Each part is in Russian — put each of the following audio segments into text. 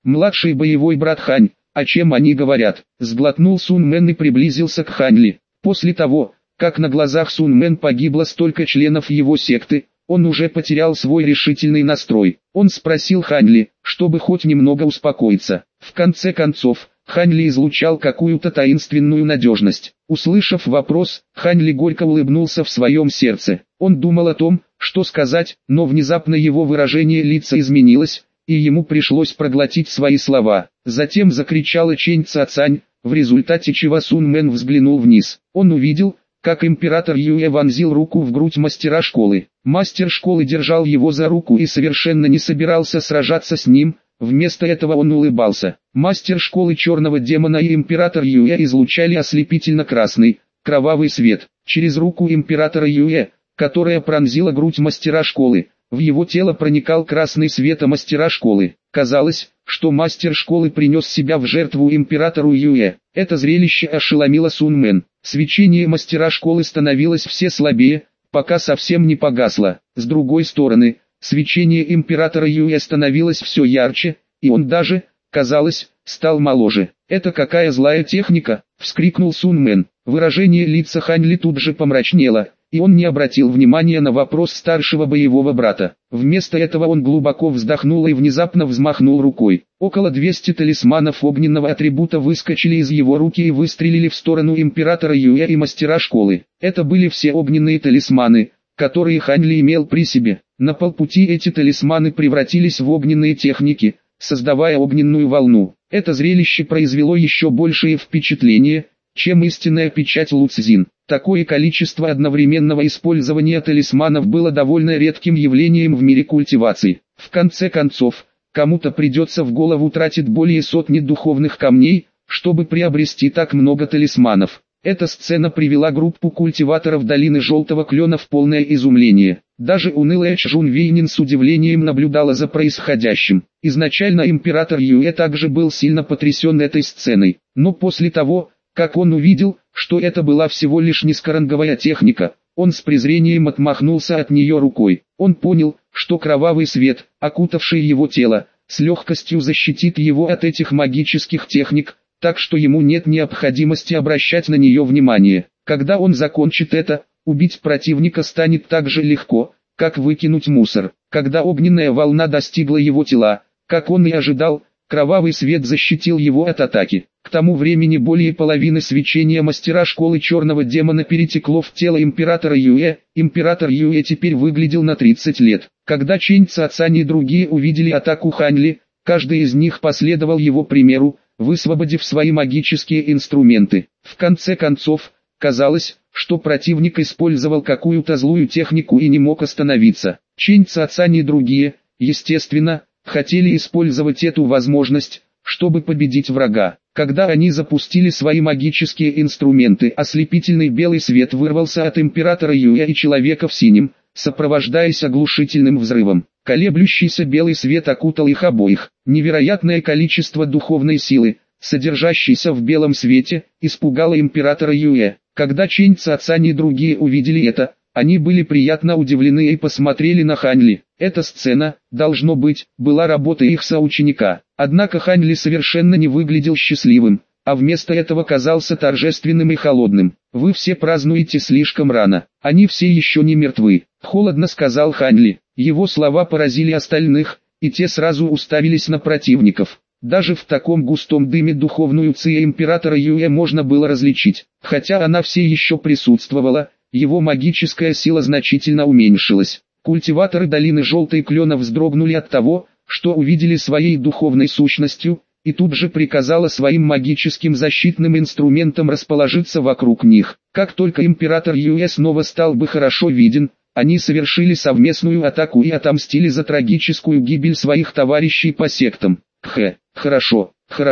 младший боевой брат Хань, о чем они говорят?» Сглотнул Сун Мэн и приблизился к Хань Ли. После того, как на глазах Сун Мэн погибло столько членов его секты, он уже потерял свой решительный настрой. Он спросил Хань Ли, чтобы хоть немного успокоиться. В конце концов, Хань Ли излучал какую-то таинственную надежность. Услышав вопрос, Хань Ли горько улыбнулся в своем сердце. Он думал о том, что сказать, но внезапно его выражение лица изменилось, и ему пришлось проглотить свои слова. Затем закричала Чэнь Цацань, в результате чего Сун Мэн взглянул вниз. Он увидел, как император Юэ вонзил руку в грудь мастера школы. Мастер школы держал его за руку и совершенно не собирался сражаться с ним, вместо этого он улыбался. Мастер школы черного демона и император Юэ излучали ослепительно-красный, кровавый свет. Через руку императора Юэ, которая пронзила грудь мастера школы, в его тело проникал красный свет мастера школы. Казалось, что мастер школы принес себя в жертву императору Юэ. Это зрелище ошеломило Сун Мэн. Свечение мастера школы становилось все слабее, пока совсем не погасло. С другой стороны, свечение императора Юэ становилось все ярче, и он даже, казалось, стал моложе. «Это какая злая техника!» — вскрикнул Сун Мэн. Выражение лица Хань Ли тут же помрачнело, и он не обратил внимания на вопрос старшего боевого брата. Вместо этого он глубоко вздохнул и внезапно взмахнул рукой. Около 200 талисманов огненного атрибута выскочили из его руки и выстрелили в сторону императора Юэ и мастера школы. Это были все огненные талисманы, которые Хань Ли имел при себе. На полпути эти талисманы превратились в огненные техники, создавая огненную волну. Это зрелище произвело еще большее впечатление, чем истинная печать Лу Цзин. Такое количество одновременного использования талисманов было довольно редким явлением в мире культивации. В конце концов, кому-то придется в голову тратить более сотни духовных камней, чтобы приобрести так много талисманов. Эта сцена привела группу культиваторов долины Желтого Клена в полное изумление. Даже унылая Чжун Вейнин с удивлением наблюдала за происходящим. Изначально император Юэ также был сильно потрясен этой сценой, но после того, как он увидел, что это была всего лишь низкоранговая техника, он с презрением отмахнулся от нее рукой. Он понял, что кровавый свет, окутавший его тело, с легкостью защитит его от этих магических техник, так что ему нет необходимости обращать на нее внимание. Когда он закончит это, убить противника станет так же легко, как выкинуть мусор. Когда огненная волна достигла его тела, как он и ожидал, кровавый свет защитил его от атаки. К тому времени более половины свечения мастера школы черного демона перетекло в тело императора Юэ. Император Юэ теперь выглядел на 30 лет. Когда Чэнь Цацань и другие увидели атаку Хань Ли, каждый из них последовал его примеру, высвободив свои магические инструменты. В конце концов, казалось, что противник использовал какую-то злую технику и не мог остановиться. Чэнь Цацань и другие, естественно, хотели использовать эту возможность, чтобы победить врага. Когда они запустили свои магические инструменты, ослепительный белый свет вырвался от императора Юэ и человека в синем, сопровождаясь оглушительным взрывом. Колеблющийся белый свет окутал их обоих. Невероятное количество духовной силы, содержащейся в белом свете, испугало императора Юэ. Когда Чэнь Цацань и другие увидели это, они были приятно удивлены и посмотрели на Хань Ли. Эта сцена, должно быть, была работой их соученика. Однако Хань Ли совершенно не выглядел счастливым, а вместо этого казался торжественным и холодным. «Вы все празднуете слишком рано, они все еще не мертвы», — холодно сказал Хань Ли. Его слова поразили остальных, и те сразу уставились на противников. Даже в таком густом дыме духовную ци императора Юэ можно было различить. Хотя она все еще присутствовала, его магическая сила значительно уменьшилась. Культиваторы долины Желтой Клена вздрогнули от того, что увидели своей духовной сущностью, и тут же приказала своим магическим защитным инструментам расположиться вокруг них. Как только император Юэ снова стал бы хорошо виден, они совершили совместную атаку и отомстили за трагическую гибель своих товарищей по сектам. Хорошо,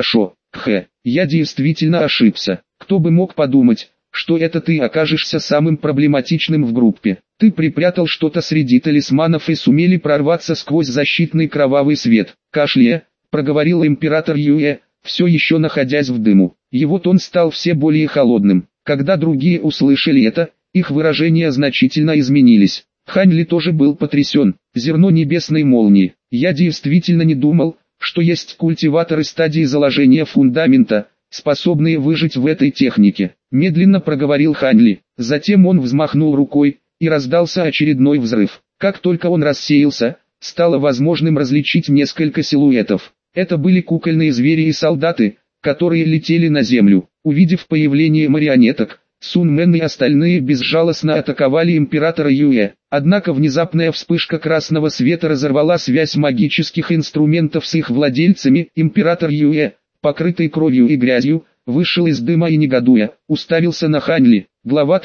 я действительно ошибся. Кто бы мог подумать, что это ты окажешься самым проблематичным в группе. Ты припрятал что-то среди талисманов и сумели прорваться сквозь защитный кровавый свет. Кашляя, проговорил император Юэ, все еще находясь в дыму. Его тон стал все более холодным. Когда другие услышали это, их выражения значительно изменились. Хань Ли тоже был потрясен. Зерно небесной молнии. Я действительно не думал, что есть культиваторы стадии заложения фундамента, способные выжить в этой технике. Медленно проговорил Ханли. Затем он взмахнул рукой, и раздался очередной взрыв. Как только он рассеялся, стало возможным различить несколько силуэтов. Это были кукольные звери и солдаты, которые летели на землю. Увидев появление марионеток, Сун Мэн и остальные безжалостно атаковали императора Юэ. Однако внезапная вспышка красного света разорвала связь магических инструментов с их владельцами. Император Юэ, покрытый кровью и грязью, вышел из дыма и, негодуя, уставился на Ханли. Глава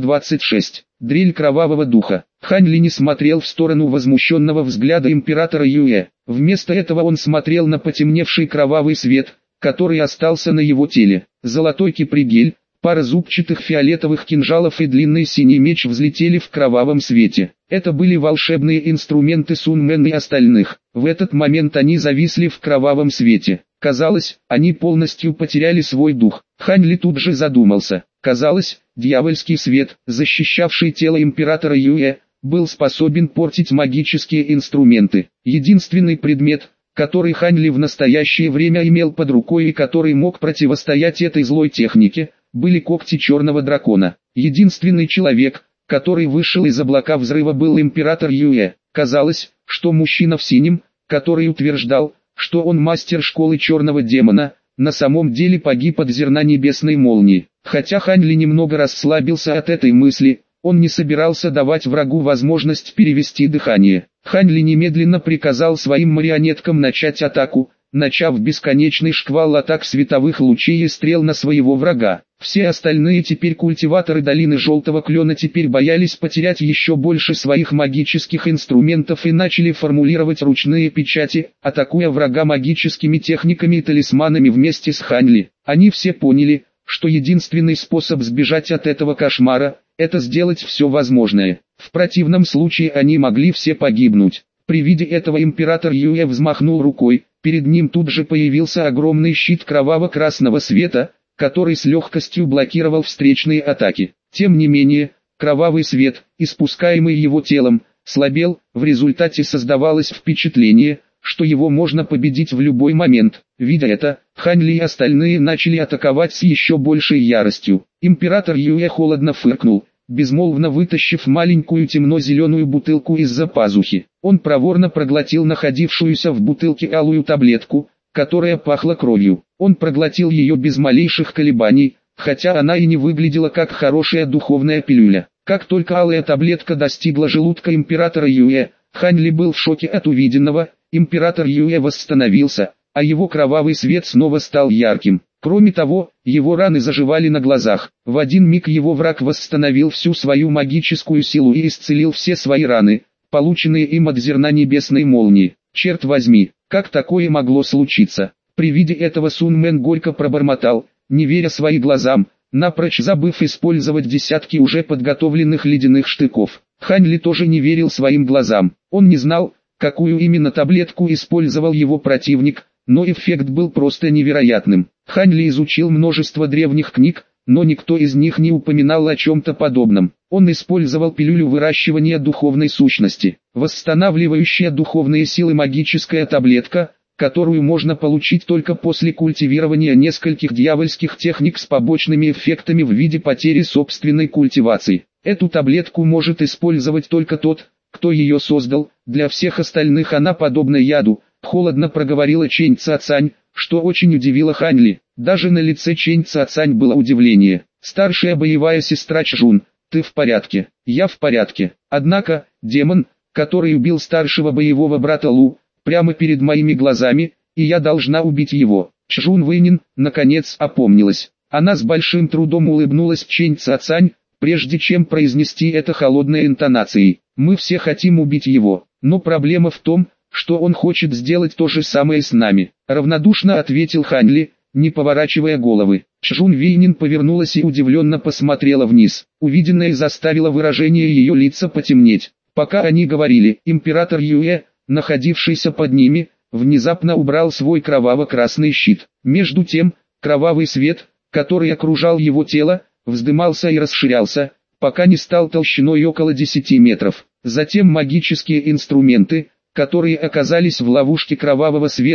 326. Дрель кровавого духа. Ханли не смотрел в сторону возмущенного взгляда императора Юэ. Вместо этого он смотрел на потемневший кровавый свет, который остался на его теле. Золотой кипригель, пара зубчатых фиолетовых кинжалов и длинный синий меч взлетели в кровавом свете. Это были волшебные инструменты Сун Мэн и остальных. В этот момент они зависли в кровавом свете. Казалось, они полностью потеряли свой дух. Ханли тут же задумался. Казалось, дьявольский свет, защищавший тело императора Юэ, был способен портить магические инструменты. Единственный предмет, который Ханли в настоящее время имел под рукой и который мог противостоять этой злой технике, были когти черного дракона. Единственный человек, который вышел из облака взрыва, был император Юэ. Казалось, что мужчина в синем, который утверждал, что он мастер школы черного демона, на самом деле погиб от зерна небесной молнии. Хотя Ханли немного расслабился от этой мысли, он не собирался давать врагу возможность перевести дыхание. Ханли немедленно приказал своим марионеткам начать атаку, начав бесконечный шквал атак световых лучей и стрел на своего врага. Все остальные теперь культиваторы долины Желтого Клена теперь боялись потерять еще больше своих магических инструментов и начали формулировать ручные печати, атакуя врага магическими техниками и талисманами вместе с Ханли. Они все поняли, что единственный способ сбежать от этого кошмара – это сделать все возможное. В противном случае они могли все погибнуть. При виде этого император Юэ взмахнул рукой, перед ним тут же появился огромный щит кроваво-красного света, который с легкостью блокировал встречные атаки. Тем не менее, кровавый свет, испускаемый его телом, слабел, в результате создавалось впечатление, что его можно победить в любой момент. Видя это, Ханли и остальные начали атаковать с еще большей яростью. Император Юэ холодно фыркнул, безмолвно вытащив маленькую темно-зеленую бутылку из-за пазухи. Он проворно проглотил находившуюся в бутылке алую таблетку, которая пахла кровью. Он проглотил ее без малейших колебаний, хотя она и не выглядела как хорошая духовная пилюля. Как только алая таблетка достигла желудка императора Юэ, Ханли был в шоке от увиденного. Император Юэ восстановился, а его кровавый свет снова стал ярким. Кроме того, его раны заживали на глазах. В один миг его враг восстановил всю свою магическую силу и исцелил все свои раны, полученные им от зерна небесной молнии. Черт возьми, как такое могло случиться? При виде этого Сун Мэн горько пробормотал, не веря своим глазам, напрочь забыв использовать десятки уже подготовленных ледяных штыков. Ханли тоже не верил своим глазам. Он не знал, какую именно таблетку использовал его противник, но эффект был просто невероятным. Ханли изучил множество древних книг, но никто из них не упоминал о чем-то подобном. Он использовал пилюлю выращивания духовной сущности, восстанавливающая духовные силы магическая таблетка, которую можно получить только после культивирования нескольких дьявольских техник с побочными эффектами в виде потери собственной культивации. Эту таблетку может использовать только тот, кто ее создал, для всех остальных она подобна яду. Холодно проговорила Чэнь Цацань, что очень удивило Ханли. Даже на лице Чэнь Цацань было удивление. Старшая боевая сестра Чжун, ты в порядке? Я в порядке. Однако, демон, который убил старшего боевого брата Лу, прямо перед моими глазами, и я должна убить его. Чжун Вэйнин, наконец, опомнилась. Она с большим трудом улыбнулась Чэнь Цацань, прежде чем произнести это холодной интонацией. Мы все хотим убить его, но проблема в том, что он хочет сделать то же самое с нами. Равнодушно ответил Ханли, не поворачивая головы. Чжун Вэйнин повернулась и удивленно посмотрела вниз. Увиденное заставило выражение ее лица потемнеть. Пока они говорили, император Юэ, находившийся под ними, внезапно убрал свой кроваво-красный щит. Между тем, кровавый свет, который окружал его тело, вздымался и расширялся, пока не стал толщиной около 10 метров. Затем магические инструменты, которые оказались в ловушке кровавого света,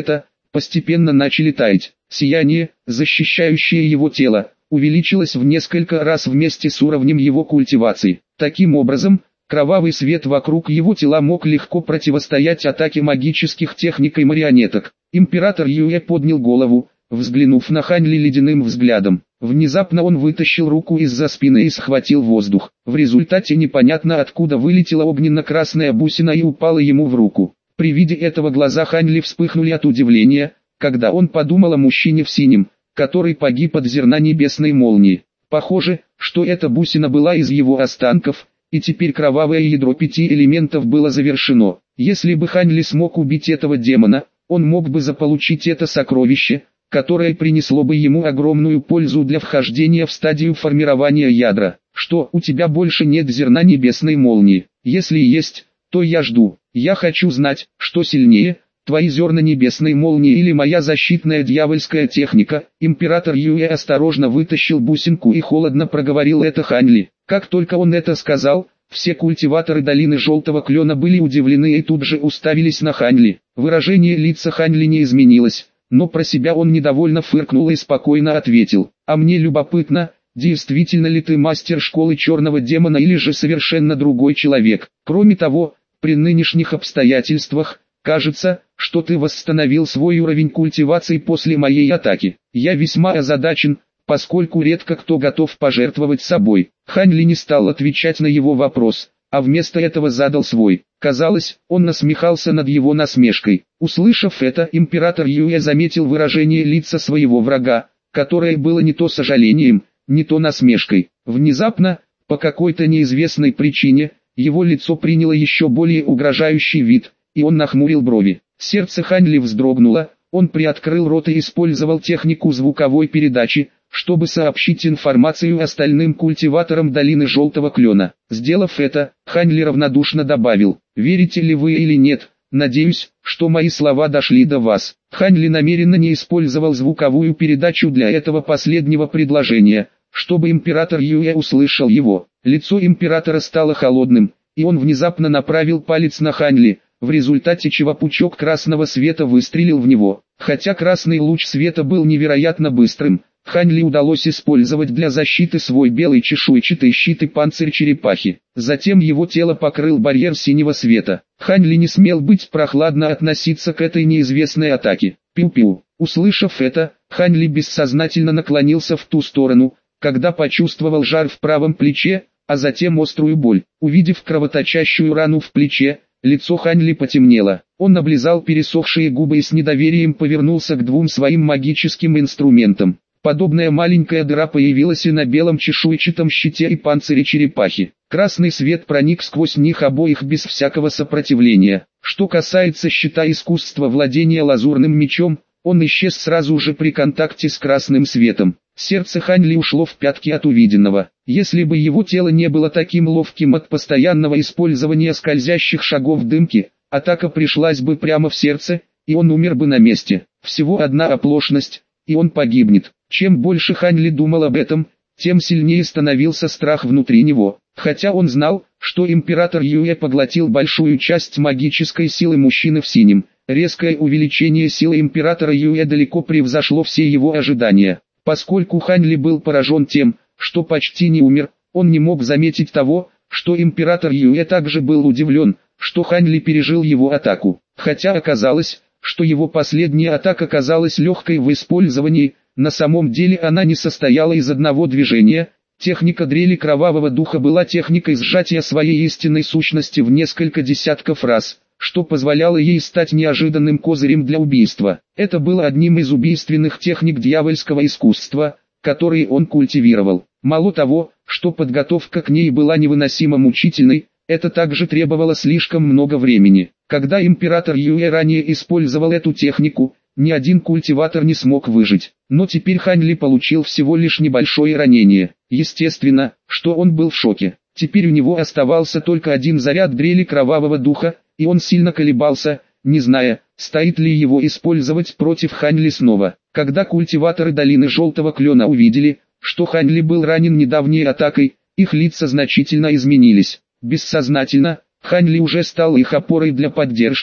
постепенно начали таять. Сияние, защищающее его тело, увеличилось в несколько раз вместе с уровнем его культивации. Таким образом, кровавый свет вокруг его тела мог легко противостоять атаке магических техник и марионеток. Император Юэ поднял голову, взглянув на Хань Ли ледяным взглядом. Внезапно он вытащил руку из-за спины и схватил воздух. В результате непонятно откуда вылетела огненно-красная бусина и упала ему в руку. При виде этого глаза Хань Ли вспыхнули от удивления, когда он подумал о мужчине в синем, который погиб от зерна небесной молнии. Похоже, что эта бусина была из его останков, и теперь кровавое ядро 5 элементов было завершено. Если бы Хань Ли смог убить этого демона, он мог бы заполучить это сокровище, которое принесло бы ему огромную пользу для вхождения в стадию формирования ядра. Что, у тебя больше нет зерна небесной молнии? Если есть, то я жду. Я хочу знать, что сильнее, твои зерна небесной молнии или моя защитная дьявольская техника. Император Юэ осторожно вытащил бусинку и холодно проговорил это Хань Ли. Как только он это сказал, все культиваторы долины Желтого Клена были удивлены и тут же уставились на Хань Ли. Выражение лица Хань Ли не изменилось, но про себя он недовольно фыркнул и спокойно ответил: «А мне любопытно, действительно ли ты мастер школы черного демона или же совершенно другой человек? Кроме того, при нынешних обстоятельствах, кажется, что ты восстановил свой уровень культивации после моей атаки. Я весьма озадачен, поскольку редко кто готов пожертвовать собой». Хань Ли не стал отвечать на его вопрос, а вместо этого задал свой. Казалось, он насмехался над его насмешкой. Услышав это, император Юэ заметил выражение лица своего врага, которое было не то сожалением, не то насмешкой. Внезапно, по какой-то неизвестной причине, его лицо приняло еще более угрожающий вид, и он нахмурил брови. Сердце Хань Ли вздрогнуло, он приоткрыл рот и использовал технику звуковой передачи, чтобы сообщить информацию остальным культиваторам долины Желтого Клена. Сделав это, Хань Ли равнодушно добавил: «Верите ли вы или нет, надеюсь, что мои слова дошли до вас». Хань Ли намеренно не использовал звуковую передачу для этого последнего предложения, чтобы император Юэ услышал его. Лицо императора стало холодным, и он внезапно направил палец на Хань Ли, в результате чего пучок красного света выстрелил в него. Хотя красный луч света был невероятно быстрым, Хань Ли удалось использовать для защиты свой белый чешуйчатый щит и панцирь черепахи. Затем его тело покрыл барьер синего света. Хань Ли не смел быть прохладно относиться к этой неизвестной атаке. Пиу-пиу. Услышав это, Хань Ли бессознательно наклонился в ту сторону, когда почувствовал жар в правом плече, а затем острую боль. Увидев кровоточащую рану в плече, лицо Хань Ли потемнело. Он облизал пересохшие губы и с недоверием повернулся к двум своим магическим инструментам. Подобная маленькая дыра появилась и на белом чешуйчатом щите и панцире черепахи. Красный свет проник сквозь них обоих без всякого сопротивления. Что касается щита искусства владения лазурным мечом, он исчез сразу же при контакте с красным светом. Сердце Хань Ли ушло в пятки от увиденного. Если бы его тело не было таким ловким от постоянного использования скользящих шагов дымки, атака пришлась бы прямо в сердце, и он умер бы на месте. Всего одна оплошность, и он погибнет. Чем больше Хань Ли думал об этом, тем сильнее становился страх внутри него. Хотя он знал, что император Юэ поглотил большую часть магической силы мужчины в синем, резкое увеличение силы императора Юэ далеко превзошло все его ожидания. Поскольку Хань Ли был поражен тем, что почти не умер, он не мог заметить того, что император Юэ также был удивлен, что Хань Ли пережил его атаку. Хотя оказалось, что его последняя атака казалась легкой в использовании, на самом деле она не состояла из одного движения. Техника дрели кровавого духа была техникой сжатия своей истинной сущности в несколько десятков раз, что позволяло ей стать неожиданным козырем для убийства. Это было одним из убийственных техник дьявольского искусства, которые он культивировал. Мало того, что подготовка к ней была невыносимо мучительной, это также требовало слишком много времени. Когда император Юэ ранее использовал эту технику, ни один культиватор не смог выжить. Но теперь Хань Ли получил всего лишь небольшое ранение. Естественно, что он был в шоке. Теперь у него оставался только один заряд дрели кровавого духа, и он сильно колебался, не зная, стоит ли его использовать против Хань Ли снова. Когда культиваторы долины Желтого Клена увидели, что Хань Ли был ранен недавней атакой, их лица значительно изменились. Бессознательно, Хань Ли уже стал их опорой для поддержки,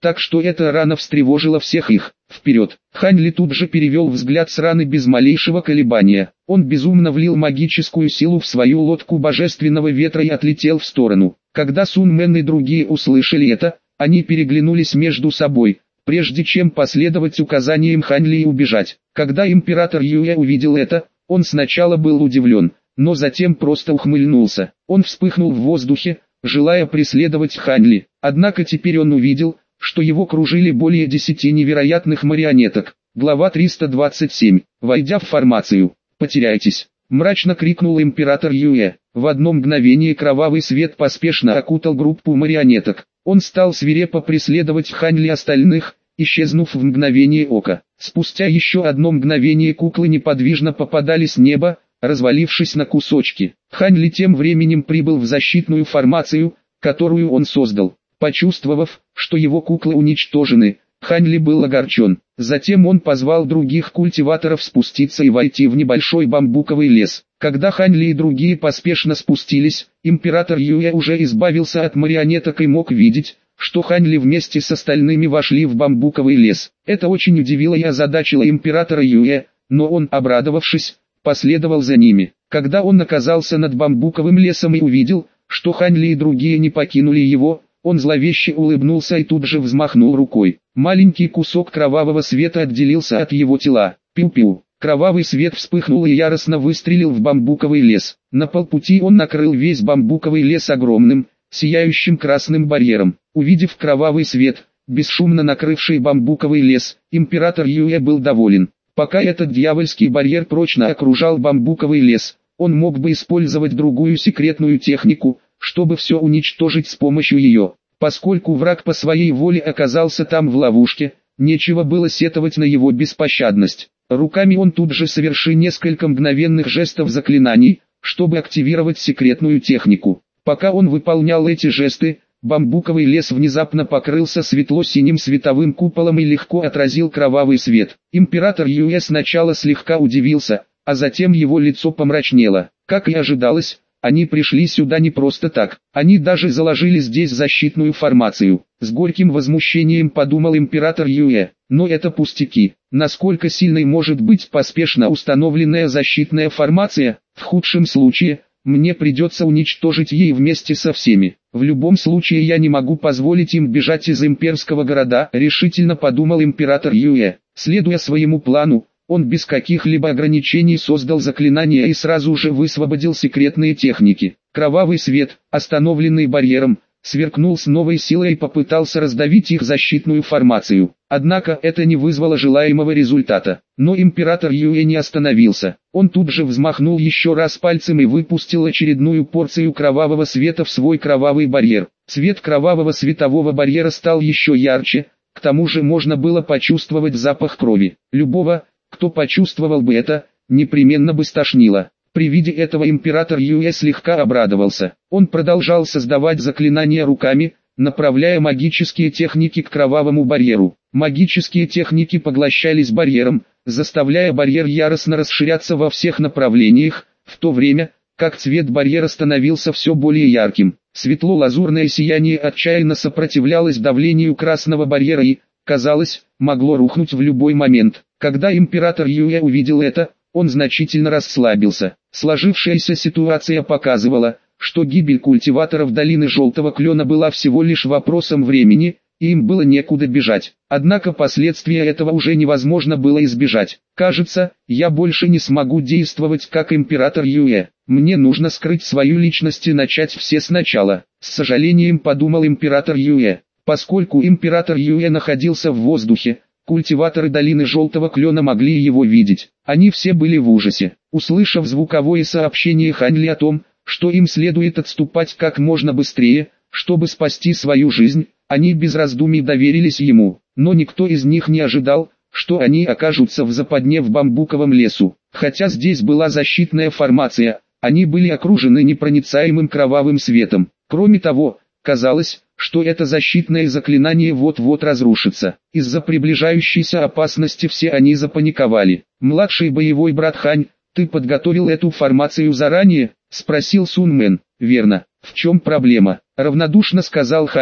так что эта рана встревожила всех их. Вперед! Хань Ли тут же перевел взгляд с раны без малейшего колебания. Он безумно влил магическую силу в свою лодку божественного ветра и отлетел в сторону. Когда Сун Мэн и другие услышали это, они переглянулись между собой, прежде чем последовать указаниям Хань Ли и убежать. Когда император Юэ увидел это, он сначала был удивлен, но затем просто ухмыльнулся. Он вспыхнул в воздухе, желая преследовать Хань Ли. Однако теперь он увидел, что его кружили более 10 невероятных марионеток. Глава 327. Войдя в формацию, потеряйтесь, мрачно крикнул император Юэ. В одно мгновение кровавый свет поспешно окутал группу марионеток. Он стал свирепо преследовать Хань Ли остальных, исчезнув в мгновение ока. Спустя еще одно мгновение куклы неподвижно попадали с неба, развалившись на кусочки. Хань Ли тем временем прибыл в защитную формацию, которую он создал. Почувствовав, что его куклы уничтожены, Хань Ли был огорчен. Затем он позвал других культиваторов спуститься и войти в небольшой бамбуковый лес. Когда Хань Ли и другие поспешно спустились, император Юэ уже избавился от марионеток и мог видеть, что Хань Ли вместе с остальными вошли в бамбуковый лес. Это очень удивило и озадачило императора Юэ, но он, обрадовавшись, последовал за ними. Когда он оказался над бамбуковым лесом и увидел, что Хань Ли и другие не покинули его, он зловеще улыбнулся и тут же взмахнул рукой. Маленький кусок кровавого света отделился от его тела. Пиу-пиу. Кровавый свет вспыхнул и яростно выстрелил в бамбуковый лес. На полпути он накрыл весь бамбуковый лес огромным, сияющим красным барьером. Увидев кровавый свет, бесшумно накрывший бамбуковый лес, император Юэ был доволен. Пока этот дьявольский барьер прочно окружал бамбуковый лес, он мог бы использовать другую секретную технику, чтобы все уничтожить с помощью ее. Поскольку враг по своей воле оказался там в ловушке, нечего было сетовать на его беспощадность. Руками он тут же совершил несколько мгновенных жестов заклинаний, чтобы активировать секретную технику. Пока он выполнял эти жесты, бамбуковый лес внезапно покрылся светло-синим световым куполом и легко отразил кровавый свет. Император Юэ сначала слегка удивился, а затем его лицо помрачнело. Как и ожидалось, они пришли сюда не просто так, они даже заложили здесь защитную формацию. С горьким возмущением подумал император Юэ, но это пустяки. Насколько сильной может быть поспешно установленная защитная формация? В худшем случае, мне придется уничтожить ей вместе со всеми. В любом случае я не могу позволить им бежать из имперского города, решительно подумал император Юэ. Следуя своему плану, он без каких-либо ограничений создал заклинания и сразу же высвободил секретные техники. Кровавый свет, остановленный барьером, сверкнул с новой силой и попытался раздавить их защитную формацию. Однако это не вызвало желаемого результата. Но император Юэ не остановился. Он тут же взмахнул еще раз пальцем и выпустил очередную порцию кровавого света в свой кровавый барьер. Цвет кровавого светового барьера стал еще ярче, к тому же можно было почувствовать запах крови. Любого, кто почувствовал бы это, непременно бы стошнило. При виде этого император Юэ слегка обрадовался. Он продолжал создавать заклинания руками, направляя магические техники к кровавому барьеру. Магические техники поглощались барьером, заставляя барьер яростно расширяться во всех направлениях, в то время, как цвет барьера становился все более ярким. Светло-лазурное сияние отчаянно сопротивлялось давлению красного барьера и, казалось, могло рухнуть в любой момент. Когда император Юэ увидел это, он значительно расслабился. Сложившаяся ситуация показывала, что гибель культиваторов долины Желтого Клена была всего лишь вопросом времени, и им было некуда бежать. Однако последствия этого уже невозможно было избежать. Кажется, я больше не смогу действовать как император Юэ. Мне нужно скрыть свою личность и начать все сначала. С сожалением подумал император Юэ. Поскольку император Юэ находился в воздухе, культиваторы долины Желтого Клена могли его видеть. Они все были в ужасе. Услышав звуковое сообщение Хань Ли о том, что им следует отступать как можно быстрее, чтобы спасти свою жизнь, они без раздумий доверились ему. Но никто из них не ожидал, что они окажутся в западне в бамбуковом лесу. Хотя здесь была защитная формация, они были окружены непроницаемым кровавым светом. Кроме того, казалось, что это защитное заклинание вот-вот разрушится. Из-за приближающейся опасности все они запаниковали. «Младший боевой брат Хань, ты подготовил эту формацию заранее?» — спросил Сун Мэн. «Верно. В чем проблема?» — равнодушно сказал Хань Ли,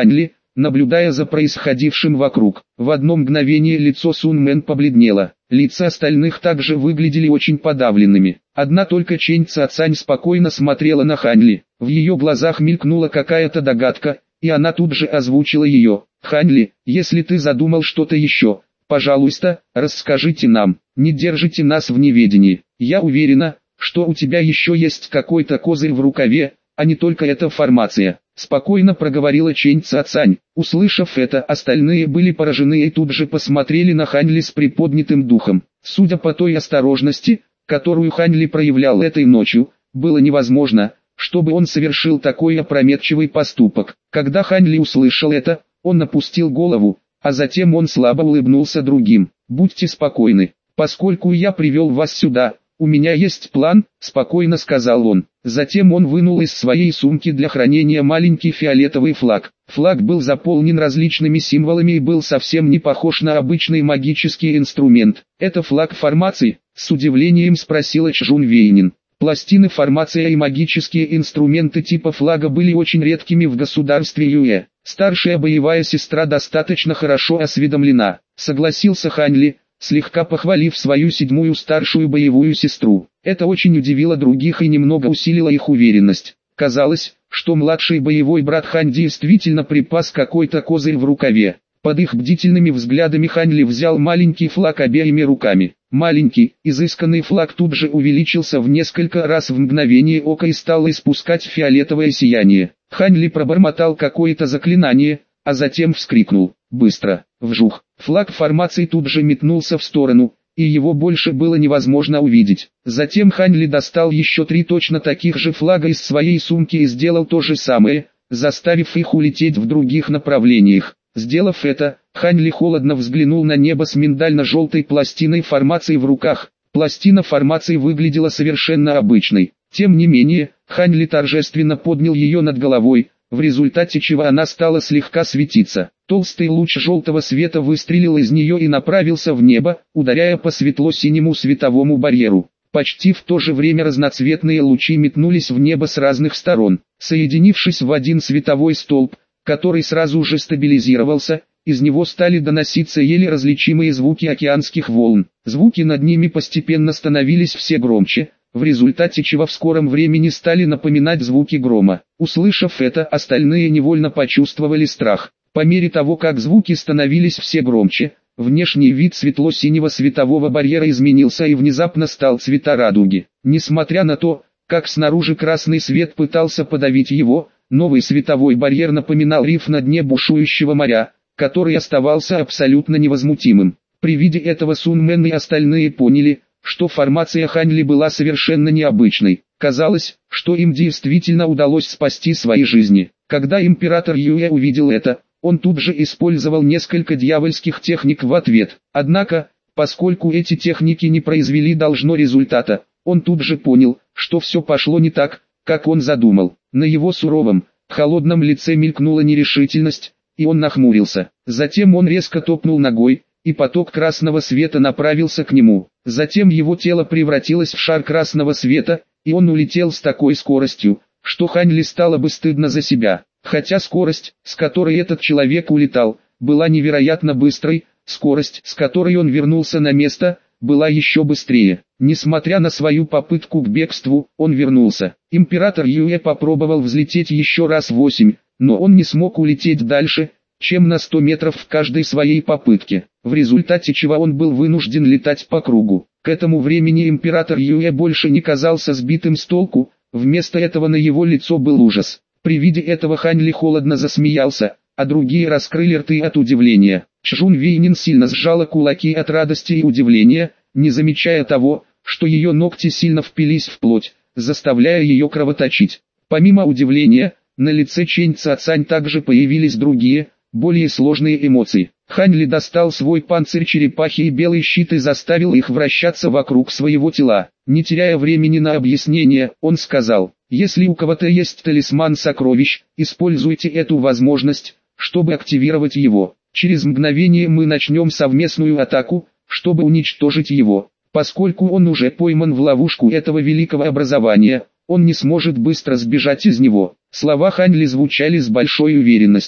наблюдая за происходившим вокруг. В одно мгновение лицо Сун Мэн побледнело. Лица остальных также выглядели очень подавленными. Одна только Чэнь Цацань спокойно смотрела на Хань Ли. В ее глазах мелькнула какая-то догадка, и она тут же озвучила ее. «Хань Ли, если ты задумал что-то еще, пожалуйста, расскажите нам, не держите нас в неведении. Я уверена, что у тебя еще есть какой-то козырь в рукаве, а не только эта формация», — спокойно проговорила Чэнь Цацань. Услышав это, остальные были поражены и тут же посмотрели на Хань Ли с приподнятым духом. Судя по той осторожности, которую Хань Ли проявлял этой ночью, было невозможно, чтобы он совершил такой опрометчивый поступок. Когда Хань Ли услышал это, он опустил голову, а затем он слабо улыбнулся другим. «Будьте спокойны, поскольку я привел вас сюда, у меня есть план», — спокойно сказал он. Затем он вынул из своей сумки для хранения маленький фиолетовый флаг. Флаг был заполнен различными символами и был совсем не похож на обычный магический инструмент. «Это флаг формации?» — с удивлением спросила Чжун Вейнин. Пластины, формация и магические инструменты типа флага были очень редкими в государстве Юэ. Старшая боевая сестра достаточно хорошо осведомлена, согласился Хань Ли, слегка похвалив свою седьмую старшую боевую сестру. Это очень удивило других и немного усилило их уверенность. Казалось, что младший боевой брат Хань действительно припас какой-то козырь в рукаве. Под их бдительными взглядами Хань Ли взял маленький флаг обеими руками. Маленький, изысканный флаг тут же увеличился в несколько раз в мгновение ока и стал испускать фиолетовое сияние. Хань Ли пробормотал какое-то заклинание, а затем вскрикнул. Быстро, вжух, флаг формации тут же метнулся в сторону, и его больше было невозможно увидеть. Затем Хань Ли достал еще 3 точно таких же флага из своей сумки и сделал то же самое, заставив их улететь в других направлениях. Сделав это, Хань Ли холодно взглянул на небо с миндально-желтой пластиной формации в руках. Пластина формации выглядела совершенно обычной. Тем не менее, Хань Ли торжественно поднял ее над головой, в результате чего она стала слегка светиться. Толстый луч желтого света выстрелил из нее и направился в небо, ударяя по светло-синему световому барьеру. Почти в то же время разноцветные лучи метнулись в небо с разных сторон, соединившись в один световой столб, который сразу же стабилизировался. Из него стали доноситься еле различимые звуки океанских волн. Звуки над ними постепенно становились все громче, в результате чего в скором времени стали напоминать звуки грома. Услышав это, остальные невольно почувствовали страх. По мере того, как звуки становились все громче, внешний вид светло-синего светового барьера изменился и внезапно стал цвета радуги. Несмотря на то, как снаружи красный свет пытался подавить его, новый световой барьер напоминал риф на дне бушующего моря, который оставался абсолютно невозмутимым. При виде этого Сун Мэн и остальные поняли, что формация Хань Ли была совершенно необычной. Казалось, что им действительно удалось спасти свои жизни. Когда император Юэ увидел это, он тут же использовал несколько дьявольских техник в ответ. Однако, поскольку эти техники не произвели должного результата, он тут же понял, что все пошло не так, как он задумал. На его суровом, холодном лице мелькнула нерешительность, и он нахмурился. Затем он резко топнул ногой, и поток красного света направился к нему. Затем его тело превратилось в шар красного света, и он улетел с такой скоростью, что Хань Ли стало бы стыдно за себя. Хотя скорость, с которой этот человек улетал, была невероятно быстрой, скорость, с которой он вернулся на место, была еще быстрее. Несмотря на свою попытку к бегству, он вернулся. Император Юэ попробовал взлететь еще раз 8, но он не смог улететь дальше, чем на 100 метров в каждой своей попытке, в результате чего он был вынужден летать по кругу. К этому времени император Юэ больше не казался сбитым с толку, вместо этого на его лицо был ужас. При виде этого Хань Ли холодно засмеялся, а другие раскрыли рты от удивления. Чжун Вейнин сильно сжала кулаки от радости и удивления, не замечая того, что ее ногти сильно впились в плоть, заставляя ее кровоточить. Помимо удивления, на лице Чэнь Цацань также появились другие, более сложные эмоции. Хань Ли достал свой панцирь черепахи и белый щит и заставил их вращаться вокруг своего тела. Не теряя времени на объяснение, он сказал: «Если у кого-то есть талисман сокровищ, используйте эту возможность, чтобы активировать его. Через мгновение мы начнем совместную атаку, чтобы уничтожить его. Поскольку он уже пойман в ловушку этого великого образования, он не сможет быстро сбежать из него». Слова Хань Ли звучали с большой уверенностью.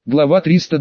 Глава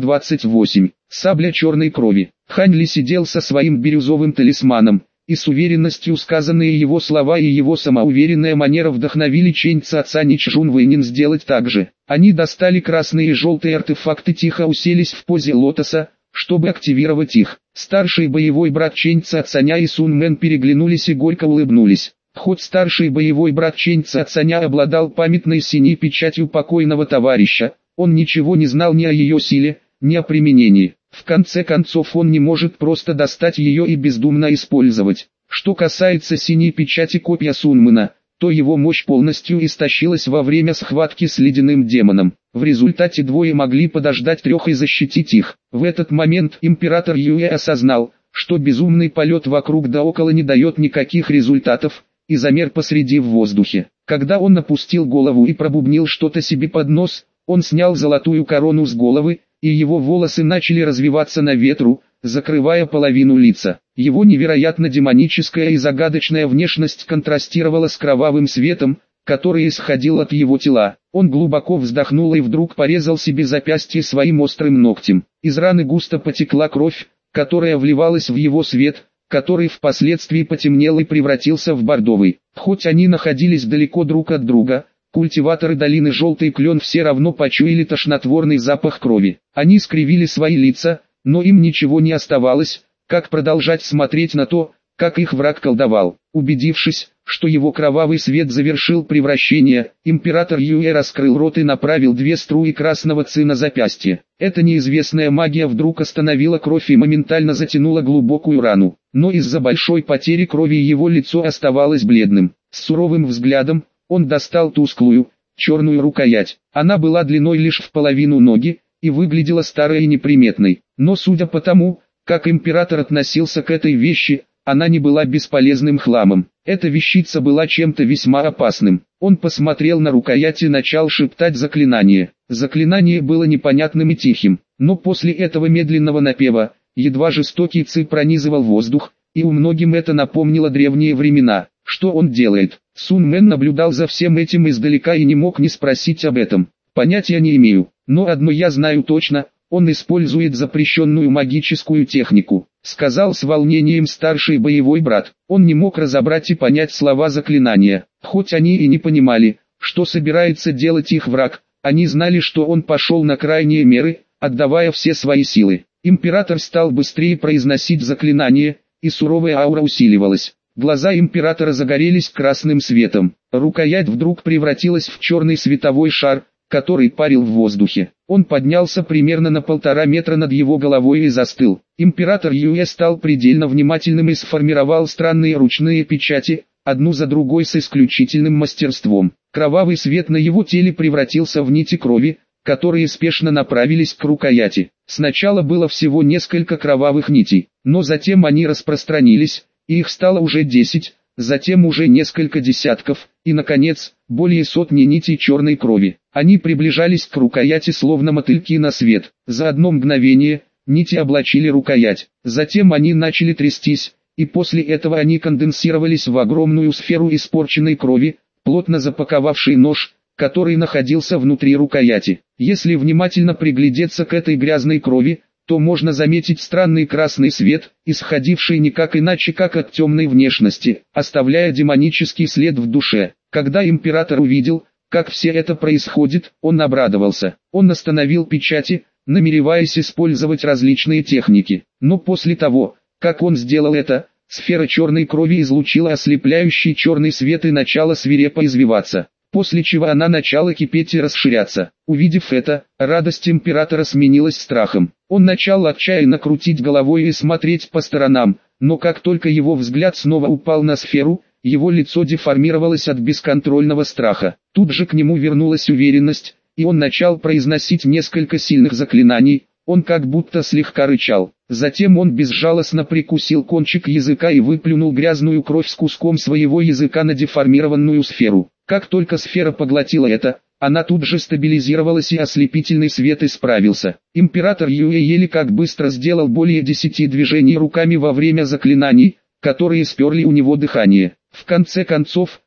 328. Сабля черной крови. Хань Ли сидел со своим бирюзовым талисманом, и с уверенностью сказанные его слова и его самоуверенная манера вдохновили Чэнь Цаца и Чжун Вэнин сделать так же. Они достали красные и желтые артефакты, тихо уселись в позе лотоса, чтобы активировать их. Старший боевой брат Чэнь Цаня и Сун Мэн переглянулись и горько улыбнулись. Хоть старший боевой брат Чэнь Цаня обладал памятной синей печатью покойного товарища, он ничего не знал ни о ее силе, ни о применении. В конце концов он не может просто достать ее и бездумно использовать. Что касается синей печати копья Сунмэна, то его мощь полностью истощилась во время схватки с ледяным демоном. В результате двое могли подождать трех и защитить их. В этот момент император Юэ осознал, что безумный полет вокруг да около не дает никаких результатов, и замер посреди в воздухе. Когда он опустил голову и пробубнил что-то себе под нос, он снял золотую корону с головы, и его волосы начали развиваться на ветру, закрывая половину лица. Его невероятно демоническая и загадочная внешность контрастировала с кровавым светом, который исходил от его тела. Он глубоко вздохнул и вдруг порезал себе запястье своим острым ногтем. Из раны густо потекла кровь, которая вливалась в его свет, который впоследствии потемнел и превратился в бордовый. Хоть они находились далеко друг от друга, культиваторы долины Желтый Клен все равно почуяли тошнотворный запах крови. Они скривили свои лица, но им ничего не оставалось, как продолжать смотреть на то, как их враг колдовал. Убедившись, что его кровавый свет завершил превращение, император Юэ раскрыл рот и направил две струи красного ци на запястье. Эта неизвестная магия вдруг остановила кровь и моментально затянула глубокую рану. Но из-за большой потери крови его лицо оставалось бледным. С суровым взглядом, он достал тусклую, черную рукоять. Она была длиной лишь в половину ноги, и выглядела старой и неприметной. Но судя по тому, как император относился к этой вещи, она не была бесполезным хламом. Эта вещица была чем-то весьма опасным. Он посмотрел на рукоять и начал шептать заклинание. Заклинание было непонятным и тихим, но после этого медленного напева, едва жестокий ци пронизывал воздух, и у многим это напомнило древние времена. Что он делает? Сун Мэн наблюдал за всем этим издалека и не мог не спросить об этом. Понятия не имею, но одно я знаю точно, он использует запрещенную магическую технику, сказал с волнением старший боевой брат. Он не мог разобрать и понять слова заклинания, хоть они и не понимали, что собирается делать их враг, они знали, что он пошел на крайние меры, отдавая все свои силы. Император стал быстрее произносить заклинание, и суровая аура усиливалась. Глаза императора загорелись красным светом. Рукоять вдруг превратилась в черный световой шар, который парил в воздухе. Он поднялся примерно на 1,5 метра над его головой и застыл. Император Юэ стал предельно внимательным и сформировал странные ручные печати, одну за другой с исключительным мастерством. Кровавый свет на его теле превратился в нити крови, которые спешно направились к рукояти. Сначала было всего несколько кровавых нитей, но затем они распространились, и их стало уже 10, затем уже несколько десятков, и наконец, более сотни нитей черной крови. Они приближались к рукояти словно мотыльки на свет. За одно мгновение, нити облачили рукоять, затем они начали трястись, и после этого они конденсировались в огромную сферу испорченной крови, плотно запаковавший нож, который находился внутри рукояти. Если внимательно приглядеться к этой грязной крови, то можно заметить странный красный свет, исходивший никак иначе как от темной внешности, оставляя демонический след в душе. Когда император увидел, как все это происходит, он обрадовался. Он остановил печати, намереваясь использовать различные техники. Но после того, как он сделал это, сфера черной крови излучила ослепляющий черный свет и начала свирепо извиваться, после чего она начала кипеть и расширяться. Увидев это, радость императора сменилась страхом. Он начал отчаянно крутить головой и смотреть по сторонам, но как только его взгляд снова упал на сферу, его лицо деформировалось от бесконтрольного страха. Тут же к нему вернулась уверенность, и он начал произносить несколько сильных заклинаний. Он как будто слегка рычал. Затем он безжалостно прикусил кончик языка и выплюнул грязную кровь с куском своего языка на деформированную сферу. Как только сфера поглотила это, она тут же стабилизировалась и ослепительный свет исправился. Император Юэ еле как быстро сделал более 10 движений руками во время заклинаний, которые сперли у него дыхание. В конце концов,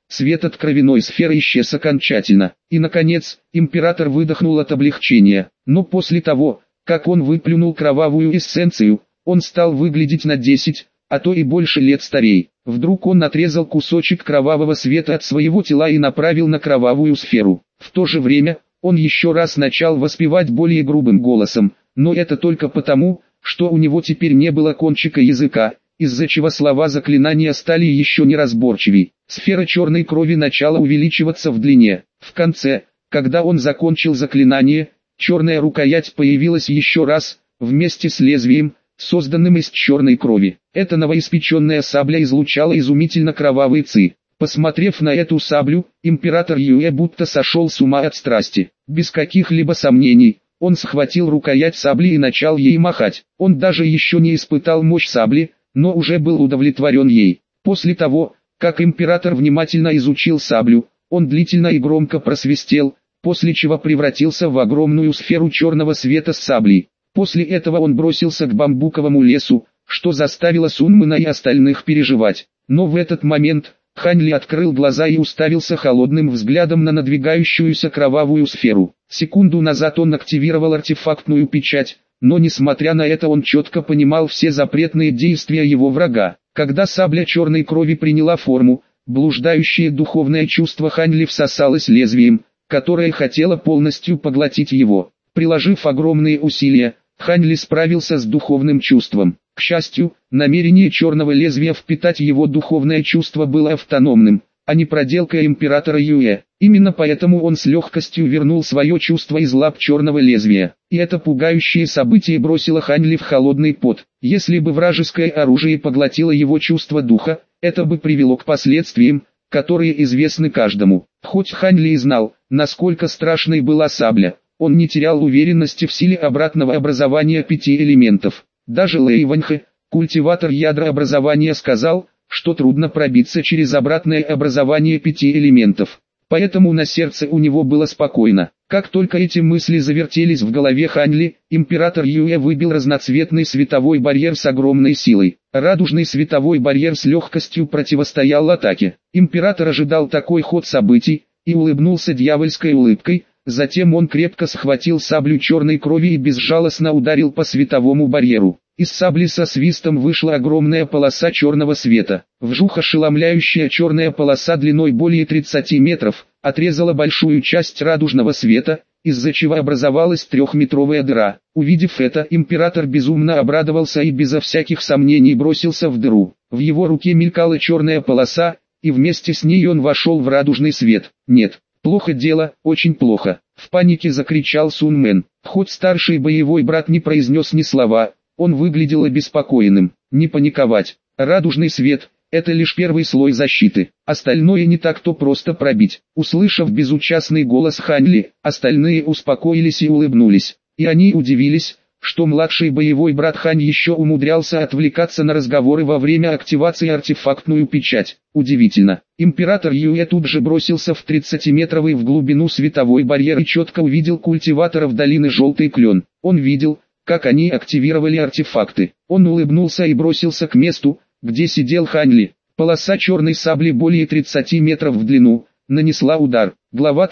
свет от кровяной сферы исчез окончательно. И наконец, император выдохнул от облегчения. Но после того, как он выплюнул кровавую эссенцию, он стал выглядеть на 10, а то и больше лет старей. Вдруг он отрезал кусочек кровавого света от своего тела и направил на кровавую сферу. В то же время, он еще раз начал воспевать более грубым голосом, но это только потому, что у него теперь не было кончика языка, из-за чего слова заклинания стали еще неразборчивей. Сфера черной крови начала увеличиваться в длине. В конце, когда он закончил заклинание, черная рукоять появилась еще раз, вместе с лезвием, созданным из черной крови. Эта новоиспеченная сабля излучала изумительно кровавый ци. Посмотрев на эту саблю, император Юэ будто сошел с ума от страсти. Без каких-либо сомнений, он схватил рукоять сабли и начал ей махать. Он даже еще не испытал мощь сабли, но уже был удовлетворен ей. После того, как император внимательно изучил саблю, он длительно и громко просвистел, после чего превратился в огромную сферу черного света с саблей. После этого он бросился к бамбуковому лесу, что заставило Сунмэна и остальных переживать. Но в этот момент Хань Ли открыл глаза и уставился холодным взглядом на надвигающуюся кровавую сферу. Секунду назад он активировал артефактную печать, но несмотря на это он четко понимал все запретные действия его врага. Когда сабля черной крови приняла форму, блуждающее духовное чувство Хань Ли всосалось лезвием, которое хотело полностью поглотить его. Приложив огромные усилия, Хань Ли справился с духовным чувством. К счастью, намерение черного лезвия впитать его духовное чувство было автономным, а не проделкой императора Юэ. Именно поэтому он с легкостью вернул свое чувство из лап черного лезвия. И это пугающее событие бросило Хань Ли в холодный пот. Если бы вражеское оружие поглотило его чувство духа, это бы привело к последствиям, которые известны каждому. Хоть Хань Ли и знал, насколько страшной была сабля, он не терял уверенности в силе обратного образования 5 элементов. Даже Лэй Ваньхэ, культиватор ядрообразования, сказал, что трудно пробиться через обратное образование 5 элементов. Поэтому на сердце у него было спокойно. Как только эти мысли завертелись в голове Хань Ли, император Юэ выбил разноцветный световой барьер с огромной силой. Радужный световой барьер с легкостью противостоял атаке. Император ожидал такой ход событий и улыбнулся дьявольской улыбкой. Затем он крепко схватил саблю черной крови и безжалостно ударил по световому барьеру. Из сабли со свистом вышла огромная полоса черного света. Вжух, ошеломляющая черная полоса длиной более 30 метров, отрезала большую часть радужного света, из-за чего образовалась 3-метровая дыра. Увидев это, император безумно обрадовался и безо всяких сомнений бросился в дыру. В его руке мелькала черная полоса, и вместе с ней он вошел в радужный свет. Нет. «Плохо дело, очень плохо», — в панике закричал Сун Мэн. Хоть старший боевой брат не произнес ни слова, он выглядел обеспокоенным. Не паниковать. Радужный свет — это лишь первый слой защиты. Остальное не так-то просто пробить. Услышав безучастный голос Хань Ли, остальные успокоились и улыбнулись. И они удивились, что младший боевой брат Хань еще умудрялся отвлекаться на разговоры во время активации артефактную печать. Удивительно. Император Юэ тут же бросился в 30-метровый в глубину световой барьер и четко увидел культиваторов долины Желтый Клен. Он видел, как они активировали артефакты. Он улыбнулся и бросился к месту, где сидел Хань Ли. Полоса черной сабли более 30 метров в длину нанесла удар. Глава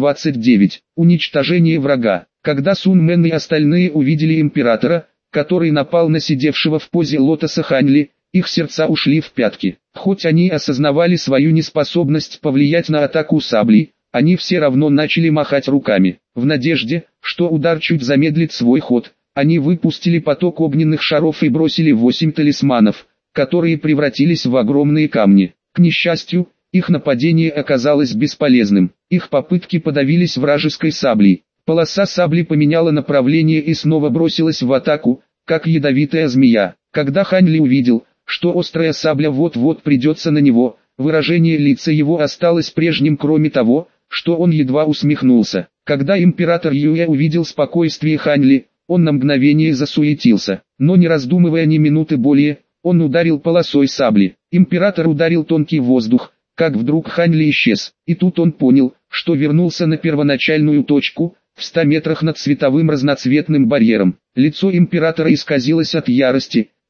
329. Уничтожение врага. Когда Сун Мэн и остальные увидели императора, который напал на сидевшего в позе лотоса Хань Ли, их сердца ушли в пятки. Хоть они осознавали свою неспособность повлиять на атаку сабли, они все равно начали махать руками. В надежде, что удар чуть замедлит свой ход, они выпустили поток огненных шаров и бросили 8 талисманов, которые превратились в огромные камни. К несчастью, их нападение оказалось бесполезным. Их попытки подавились вражеской саблей. Полоса сабли поменяла направление и снова бросилась в атаку, как ядовитая змея. Когда Хань Ли увидел, что острая сабля вот-вот придется на него, выражение лица его осталось прежним, кроме того, что он едва усмехнулся. Когда император Юэ увидел спокойствие Хань Ли, он на мгновение засуетился, но не раздумывая ни минуты более, он ударил полосой сабли. Император ударил тонкий воздух, как вдруг Хань Ли исчез, и тут он понял, что вернулся на первоначальную точку, в 100 метрах над световым разноцветным барьером. Лицо императора исказилось от ярости,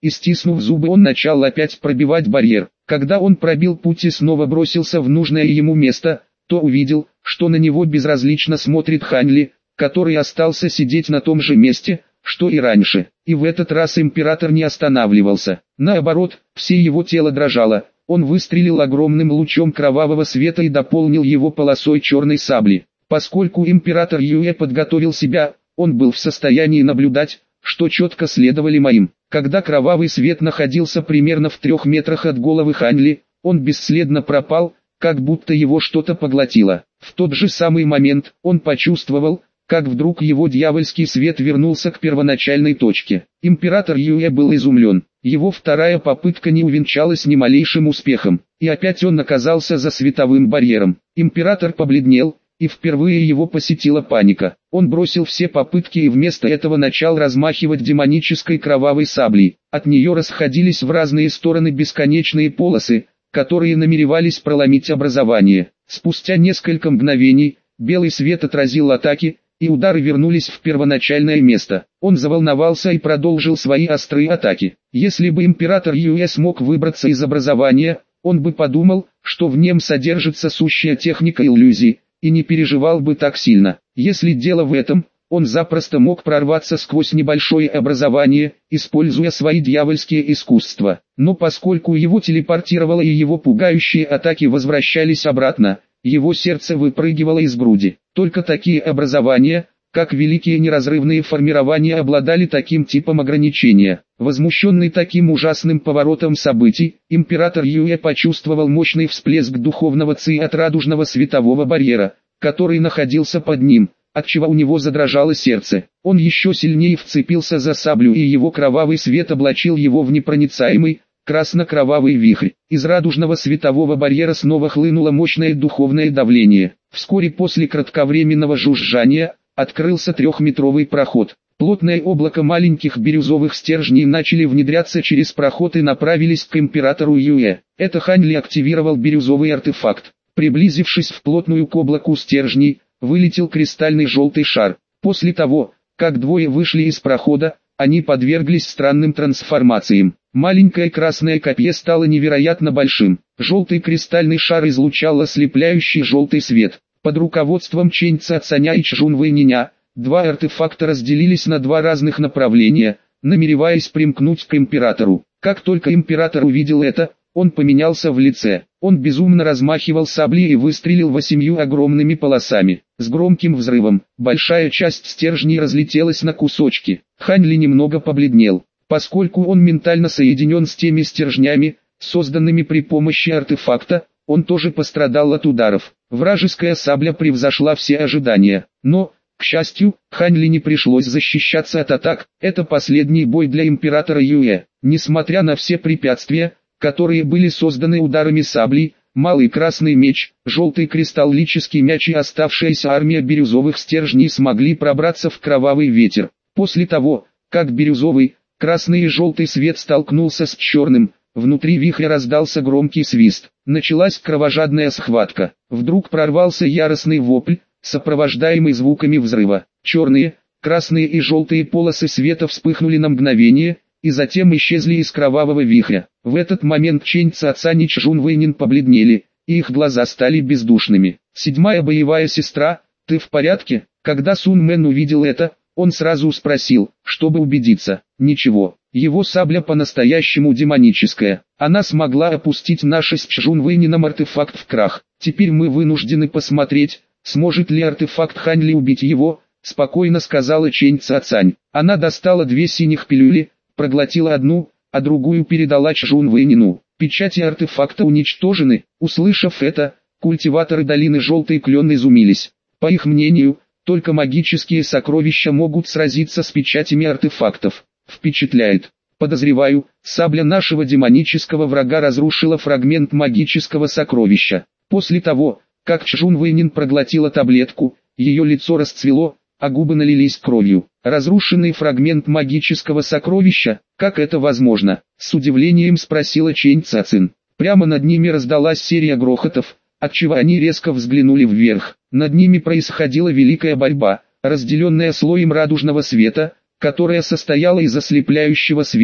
и стиснув зубы он начал опять пробивать барьер. Когда он пробил путь и снова бросился в нужное ему место, то увидел, что на него безразлично смотрит Хань Ли, который остался сидеть на том же месте, что и раньше. И в этот раз император не останавливался. Наоборот, все его тело дрожало. Он выстрелил огромным лучом кровавого света и дополнил его полосой черной сабли. Поскольку император Юэ подготовил себя, он был в состоянии наблюдать, что четко следовали моим. Когда кровавый свет находился примерно в 3 метрах от головы Хань Ли, он бесследно пропал, как будто его что-то поглотило. В тот же самый момент он почувствовал, как вдруг его дьявольский свет вернулся к первоначальной точке. Император Юэ был изумлен. Его вторая попытка не увенчалась ни малейшим успехом, и опять он оказался за световым барьером. Император побледнел, и впервые его посетила паника. Он бросил все попытки и вместо этого начал размахивать демонической кровавой саблей. От нее расходились в разные стороны бесконечные полосы, которые намеревались проломить образование. Спустя несколько мгновений, белый свет отразил атаки, и удары вернулись в первоначальное место. Он заволновался и продолжил свои острые атаки. Если бы император Юэ смог выбраться из образования, он бы подумал, что в нем содержится сущая техника иллюзий, и не переживал бы так сильно. Если дело в этом, он запросто мог прорваться сквозь небольшое образование, используя свои дьявольские искусства. Но поскольку его телепортировало и его пугающие атаки возвращались обратно, его сердце выпрыгивало из груди. Только такие образования, как великие неразрывные формирования, обладали таким типом ограничения. Возмущенный таким ужасным поворотом событий, император Юэ почувствовал мощный всплеск духовного ци от радужного светового барьера, который находился под ним, отчего у него задрожало сердце. Он еще сильнее вцепился за саблю, и его кровавый свет облачил его в непроницаемый, красно-кровавый вихрь. Из радужного светового барьера снова хлынуло мощное духовное давление. Вскоре после кратковременного жужжания, открылся 3-метровый проход. Плотное облако маленьких бирюзовых стержней начали внедряться через проход и направились к императору Юэ. Это Хань Ли активировал бирюзовый артефакт. Приблизившись вплотную к облаку стержней, вылетел кристальный желтый шар. После того, как двое вышли из прохода, они подверглись странным трансформациям. Маленькое красное копье стало невероятно большим. Желтый кристальный шар излучал ослепляющий желтый свет. Под руководством Чэнь Цацаня и Чжун Вэйниня, два артефакта разделились на два разных направления, намереваясь примкнуть к императору. Как только император увидел это, он поменялся в лице. Он безумно размахивал саблей и выстрелил 8 огромными полосами. С громким взрывом, большая часть стержней разлетелась на кусочки. Хань Ли немного побледнел, поскольку он ментально соединен с теми стержнями, созданными при помощи артефакта. Он тоже пострадал от ударов. Вражеская сабля превзошла все ожидания. Но, к счастью, Хань Ли не пришлось защищаться от атак. Это последний бой для императора Юэ. Несмотря на все препятствия, которые были созданы ударами саблей, малый красный меч, желтый кристаллический мяч и оставшаяся армия бирюзовых стержней смогли пробраться в кровавый ветер. После того, как бирюзовый, красный и желтый свет столкнулся с черным, внутри вихря раздался громкий свист. Началась кровожадная схватка. Вдруг прорвался яростный вопль, сопровождаемый звуками взрыва. Черные, красные и желтые полосы света вспыхнули на мгновение, и затем исчезли из кровавого вихря. В этот момент Чэнь Цацань и Чжун Вэйнин побледнели, и их глаза стали бездушными. 7-я боевая сестра, ты в порядке? Когда Сун Мэн увидел это, он сразу спросил, чтобы убедиться. Ничего, его сабля по-настоящему демоническая. Она смогла опустить наши с Чжун Вэйнином артефакт в крах. Теперь мы вынуждены посмотреть, сможет ли артефакт Хань Ли убить его, спокойно сказала Чэнь Цацань. Она достала 2 синих пилюли, проглотила одну, а другую передала Чжун Вэйнину. Печати артефакта уничтожены. Услышав это, культиваторы долины Желтый Клен изумились. По их мнению, только магические сокровища могут сразиться с печатями артефактов. Впечатляет. Подозреваю, сабля нашего демонического врага разрушила фрагмент магического сокровища. После того, как Чжун Вэйнин проглотила таблетку, ее лицо расцвело, а губы налились кровью. Разрушенный фрагмент магического сокровища, как это возможно? С удивлением спросила Чэнь Цацин. Прямо над ними раздалась серия грохотов, отчего они резко взглянули вверх. Над ними происходила великая борьба, разделенная слоем радужного света, которая состояла из ослепляющего света,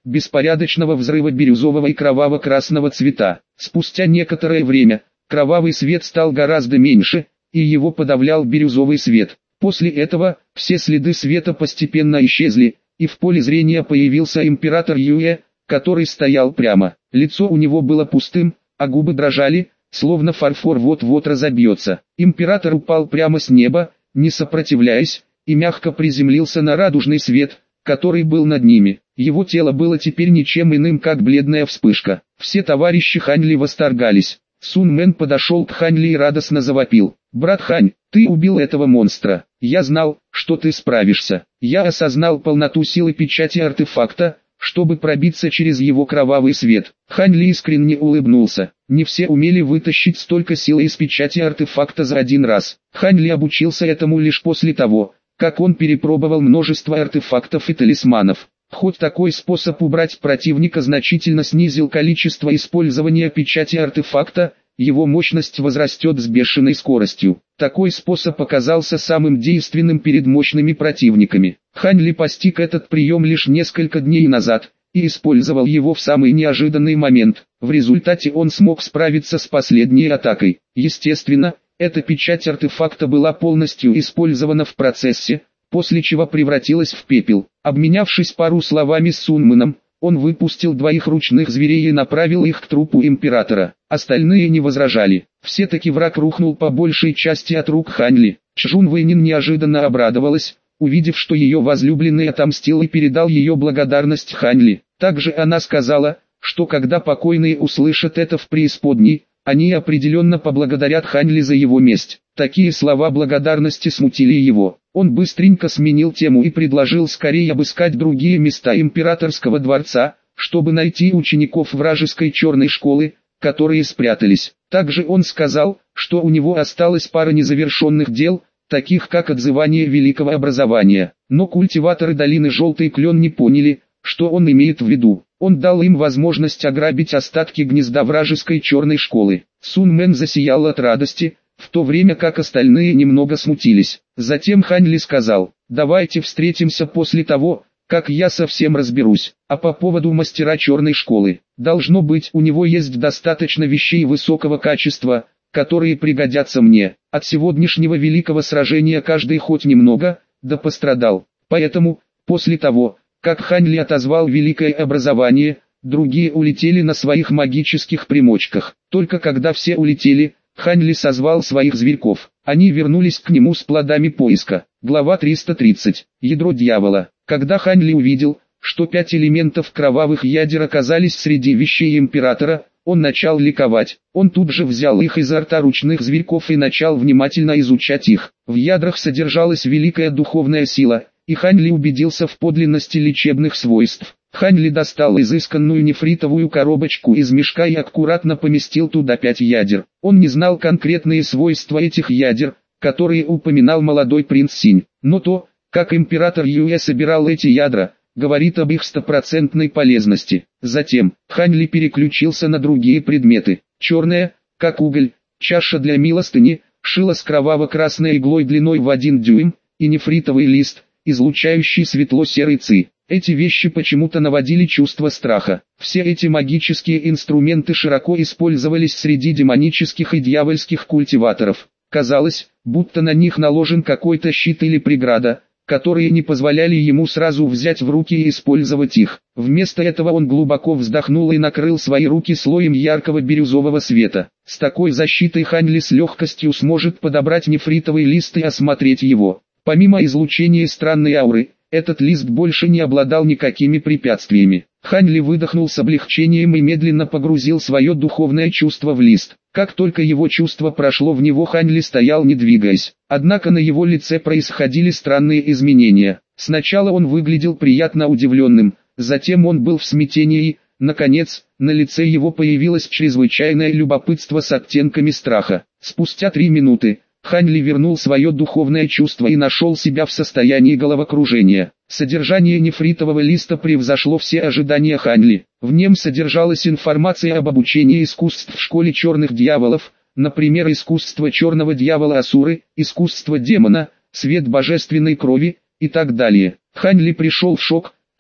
беспорядочного взрыва бирюзового и кроваво-красного цвета. Спустя некоторое время, кровавый свет стал гораздо меньше, и его подавлял бирюзовый свет. После этого, все следы света постепенно исчезли, и в поле зрения появился император Юэ, который стоял прямо. Лицо у него было пустым, а губы дрожали, словно фарфор вот-вот разобьется. Император упал прямо с неба, не сопротивляясь, и мягко приземлился на радужный свет, который был над ними. Его тело было теперь ничем иным, как бледная вспышка. Все товарищи Хань Ли восторгались. Сун Мэн подошел к Хань Ли и радостно завопил: «Брат Хань, ты убил этого монстра. Я знал, что ты справишься. Я осознал полноту силы печати артефакта, чтобы пробиться через его кровавый свет». Хань Ли искренне улыбнулся. Не все умели вытащить столько силы из печати артефакта за один раз. Хань Ли обучился этому лишь после того, как он перепробовал множество артефактов и талисманов. Хоть такой способ убрать противника значительно снизил количество использования печати артефакта, его мощность возрастет с бешеной скоростью. Такой способ оказался самым действенным перед мощными противниками. Хань Ли постиг этот прием лишь несколько дней назад, и использовал его в самый неожиданный момент. В результате он смог справиться с последней атакой. Естественно, эта печать артефакта была полностью использована в процессе, после чего превратилась в пепел. Обменявшись пару словами с Сун Мэном, он выпустил двоих ручных зверей и направил их к трупу императора. Остальные не возражали. Все-таки враг рухнул по большей части от рук Хань Ли. Чжун Вэйнин неожиданно обрадовалась, увидев, что ее возлюбленный отомстил и передал ее благодарность Хань Ли. Также она сказала, что когда покойные услышат это в преисподней, они определенно поблагодарят Хань Ли за его месть. Такие слова благодарности смутили его. Он быстренько сменил тему и предложил скорее обыскать другие места императорского дворца, чтобы найти учеников вражеской черной школы, которые спрятались. Также он сказал, что у него осталась пара незавершенных дел, таких как отзывание великого образования. Но культиваторы долины Желтый Клен не поняли, что он имеет в виду. Он дал им возможность ограбить остатки гнезда вражеской черной школы. Сун Мэн засиял от радости, в то время как остальные немного смутились. Затем Хань Ли сказал: «Давайте встретимся после того, как я совсем разберусь. А по поводу мастера черной школы, должно быть, у него есть достаточно вещей высокого качества, которые пригодятся мне. От сегодняшнего великого сражения каждый хоть немного, да пострадал. Поэтому, после того, как Хань Ли отозвал великое образование, другие улетели на своих магических примочках. Только когда все улетели, Хань Ли созвал своих зверьков. Они вернулись к нему с плодами поиска. Глава 330. Ядро дьявола. Когда Хань Ли увидел, что 5 элементов кровавых ядер оказались среди вещей императора, он начал ликовать. Он тут же взял их изо рта ручных зверьков и начал внимательно изучать их. В ядрах содержалась великая духовная сила, и Хань Ли убедился в подлинности лечебных свойств. Хань Ли достал изысканную нефритовую коробочку из мешка и аккуратно поместил туда 5 ядер. Он не знал конкретные свойства этих ядер, которые упоминал молодой принц Синь, но то, как император Юэ собирал эти ядра, говорит об их стопроцентной полезности. Затем, Хань Ли переключился на другие предметы. Черная, как уголь, чаша для милостыни, шило с кроваво-красной иглой длиной в 1 дюйм, и нефритовый лист, излучающий светло-серый ци. Эти вещи почему-то наводили чувство страха. Все эти магические инструменты широко использовались среди демонических и дьявольских культиваторов. Казалось, будто на них наложен какой-то щит или преграда, которые не позволяли ему сразу взять в руки и использовать их. Вместо этого он глубоко вздохнул и накрыл свои руки слоем яркого бирюзового света. С такой защитой Хань Ли с легкостью сможет подобрать нефритовый лист и осмотреть его. Помимо излучения странной ауры, этот лист больше не обладал никакими препятствиями. Хань Ли выдохнул с облегчением и медленно погрузил свое духовное чувство в лист. Как только его чувство прошло в него, Хань Ли стоял не двигаясь. Однако на его лице происходили странные изменения. Сначала он выглядел приятно удивленным, затем он был в смятении и, наконец, на лице его появилось чрезвычайное любопытство с оттенками страха. Спустя 3 минуты, Хань Ли вернул свое духовное чувство и нашел себя в состоянии головокружения. Содержание нефритового листа превзошло все ожидания Хань Ли. В нем содержалась информация об обучении искусств в школе черных дьяволов, например, искусство черного дьявола Асуры, искусство демона, свет божественной крови и так далее. Хань Ли пришел в шок,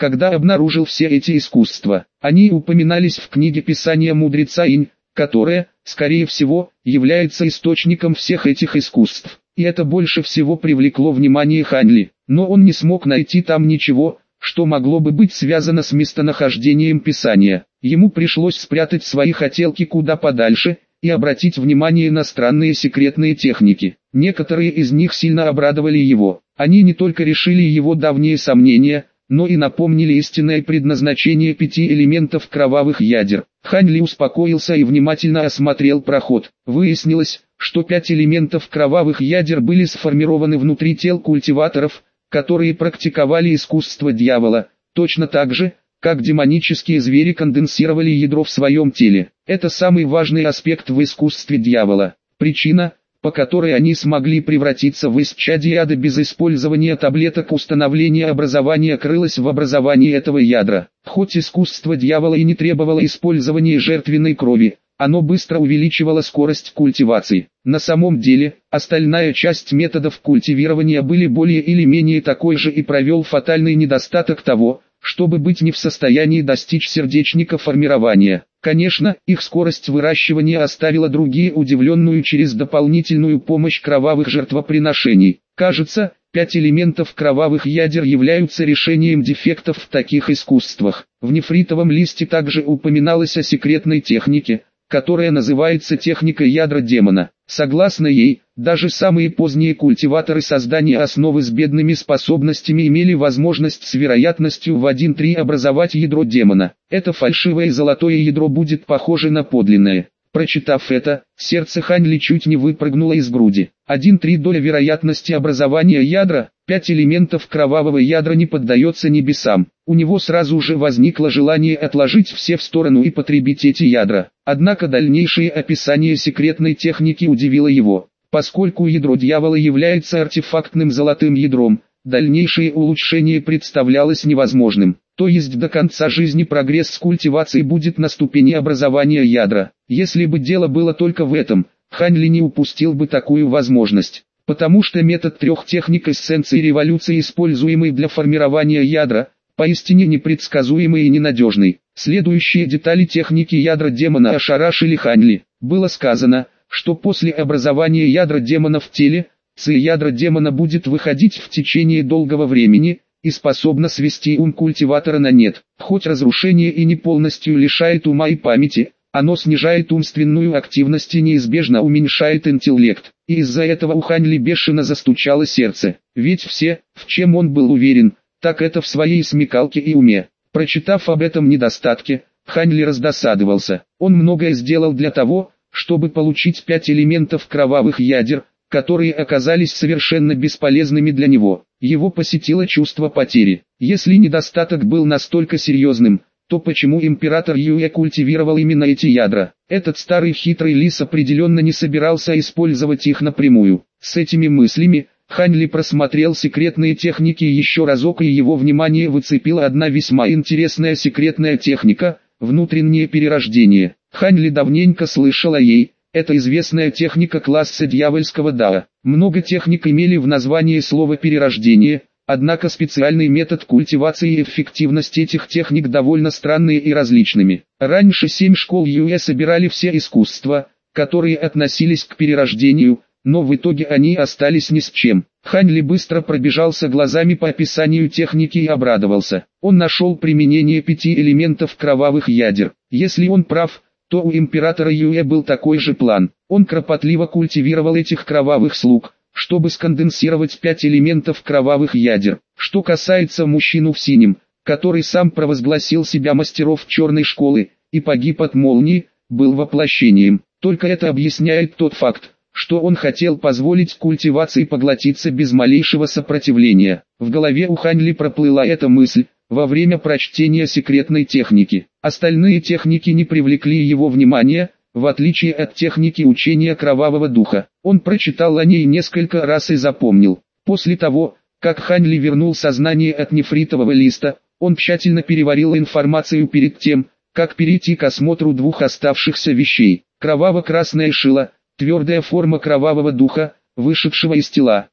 когда обнаружил все эти искусства. Они упоминались в книге Писания мудреца Инь, которая, скорее всего, является источником всех этих искусств. И это больше всего привлекло внимание Ханли, но он не смог найти там ничего, что могло бы быть связано с местонахождением Писания. Ему пришлось спрятать свои хотелки куда подальше и обратить внимание на странные секретные техники. Некоторые из них сильно обрадовали его. Они не только решили его давние сомнения, но и напомнили истинное предназначение 5 элементов кровавых ядер. Ханли успокоился и внимательно осмотрел проход. Выяснилось, что 5 элементов кровавых ядер были сформированы внутри тел культиваторов, которые практиковали искусство дьявола, точно так же, как демонические звери конденсировали ядро в своем теле. Это самый важный аспект в искусстве дьявола. Причина, по которой они смогли превратиться в исчадие ада без использования таблеток установления образования, крылась в образовании этого ядра. Хоть искусство дьявола и не требовало использования жертвенной крови, оно быстро увеличивало скорость культивации. На самом деле, остальная часть методов культивирования были более или менее такой же и провел фатальный недостаток того, чтобы быть не в состоянии достичь сердечника формирования. Конечно, их скорость выращивания оставила другие удивленную через дополнительную помощь кровавых жертвоприношений. Кажется, 5 элементов кровавых ядер являются решением дефектов в таких искусствах. В нефритовом листе также упоминалось о секретной технике, которая называется техника ядра демона. Согласно ей, даже самые поздние культиваторы создания основы с бедными способностями имели возможность с вероятностью в 1/3 образовать ядро демона. Это фальшивое золотое ядро будет похоже на подлинное. Прочитав это, сердце Ханли чуть не выпрыгнуло из груди. 1/3 доля вероятности образования ядра, 5 элементов кровавого ядра не поддается небесам. У него сразу же возникло желание отложить все в сторону и потребить эти ядра. Однако дальнейшее описание секретной техники удивило его. Поскольку ядро дьявола является артефактным золотым ядром, дальнейшее улучшение представлялось невозможным. То есть до конца жизни прогресс с культивацией будет на ступени образования ядра. Если бы дело было только в этом, Ханли не упустил бы такую возможность. Потому что метод 3 техник эссенции революции, используемый для формирования ядра, поистине непредсказуемый и ненадежный. Следующие детали техники ядра демона ошарашили Ханли. Было сказано, что после образования ядра демона в теле, ци ядра демона будет выходить в течение долгого времени и способна свести ум культиватора на нет. Хоть разрушение и не полностью лишает ума и памяти, оно снижает умственную активность и неизбежно уменьшает интеллект. И из-за этого у Ханли бешено застучало сердце. Ведь все, в чем он был уверен, так это в своей смекалке и уме. Прочитав об этом недостатке, Ханли раздосадовался. Он многое сделал для того, чтобы получить 5 элементов кровавых ядер, которые оказались совершенно бесполезными для него. Его посетило чувство потери. Если недостаток был настолько серьезным, то почему император Юэ культивировал именно эти ядра? Этот старый хитрый лис определенно не собирался использовать их напрямую. С этими мыслями, Ханли просмотрел секретные техники еще разок, и его внимание выцепила одна весьма интересная секретная техника – внутреннее перерождение. Ханли давненько слышал о ей. Это известная техника класса дьявольского дао. Много техник имели в названии слово «перерождение», однако специальный метод культивации и эффективность этих техник довольно странные и различными. Раньше 7 школ Юэ собирали все искусства, которые относились к перерождению, но в итоге они остались ни с чем. Ханли быстро пробежался глазами по описанию техники и обрадовался. Он нашел применение 5 элементов кровавых ядер. Если он прав, то у императора Юэ был такой же план. Он кропотливо культивировал этих кровавых слуг, чтобы сконденсировать 5 элементов кровавых ядер. Что касается мужчину в синем, который сам провозгласил себя мастеров черной школы и погиб от молнии, был воплощением. Только это объясняет тот факт, что он хотел позволить культивации поглотиться без малейшего сопротивления. В голове у Ханли проплыла эта мысль во время прочтения секретной техники. Остальные техники не привлекли его внимания, в отличие от техники учения кровавого духа. Он прочитал о ней несколько раз и запомнил. После того, как Ханли вернул сознание от нефритового листа, он тщательно переварил информацию перед тем, как перейти к осмотру 2 оставшихся вещей. Кроваво-красное шило, твердая форма кровавого духа, вышедшего из тела.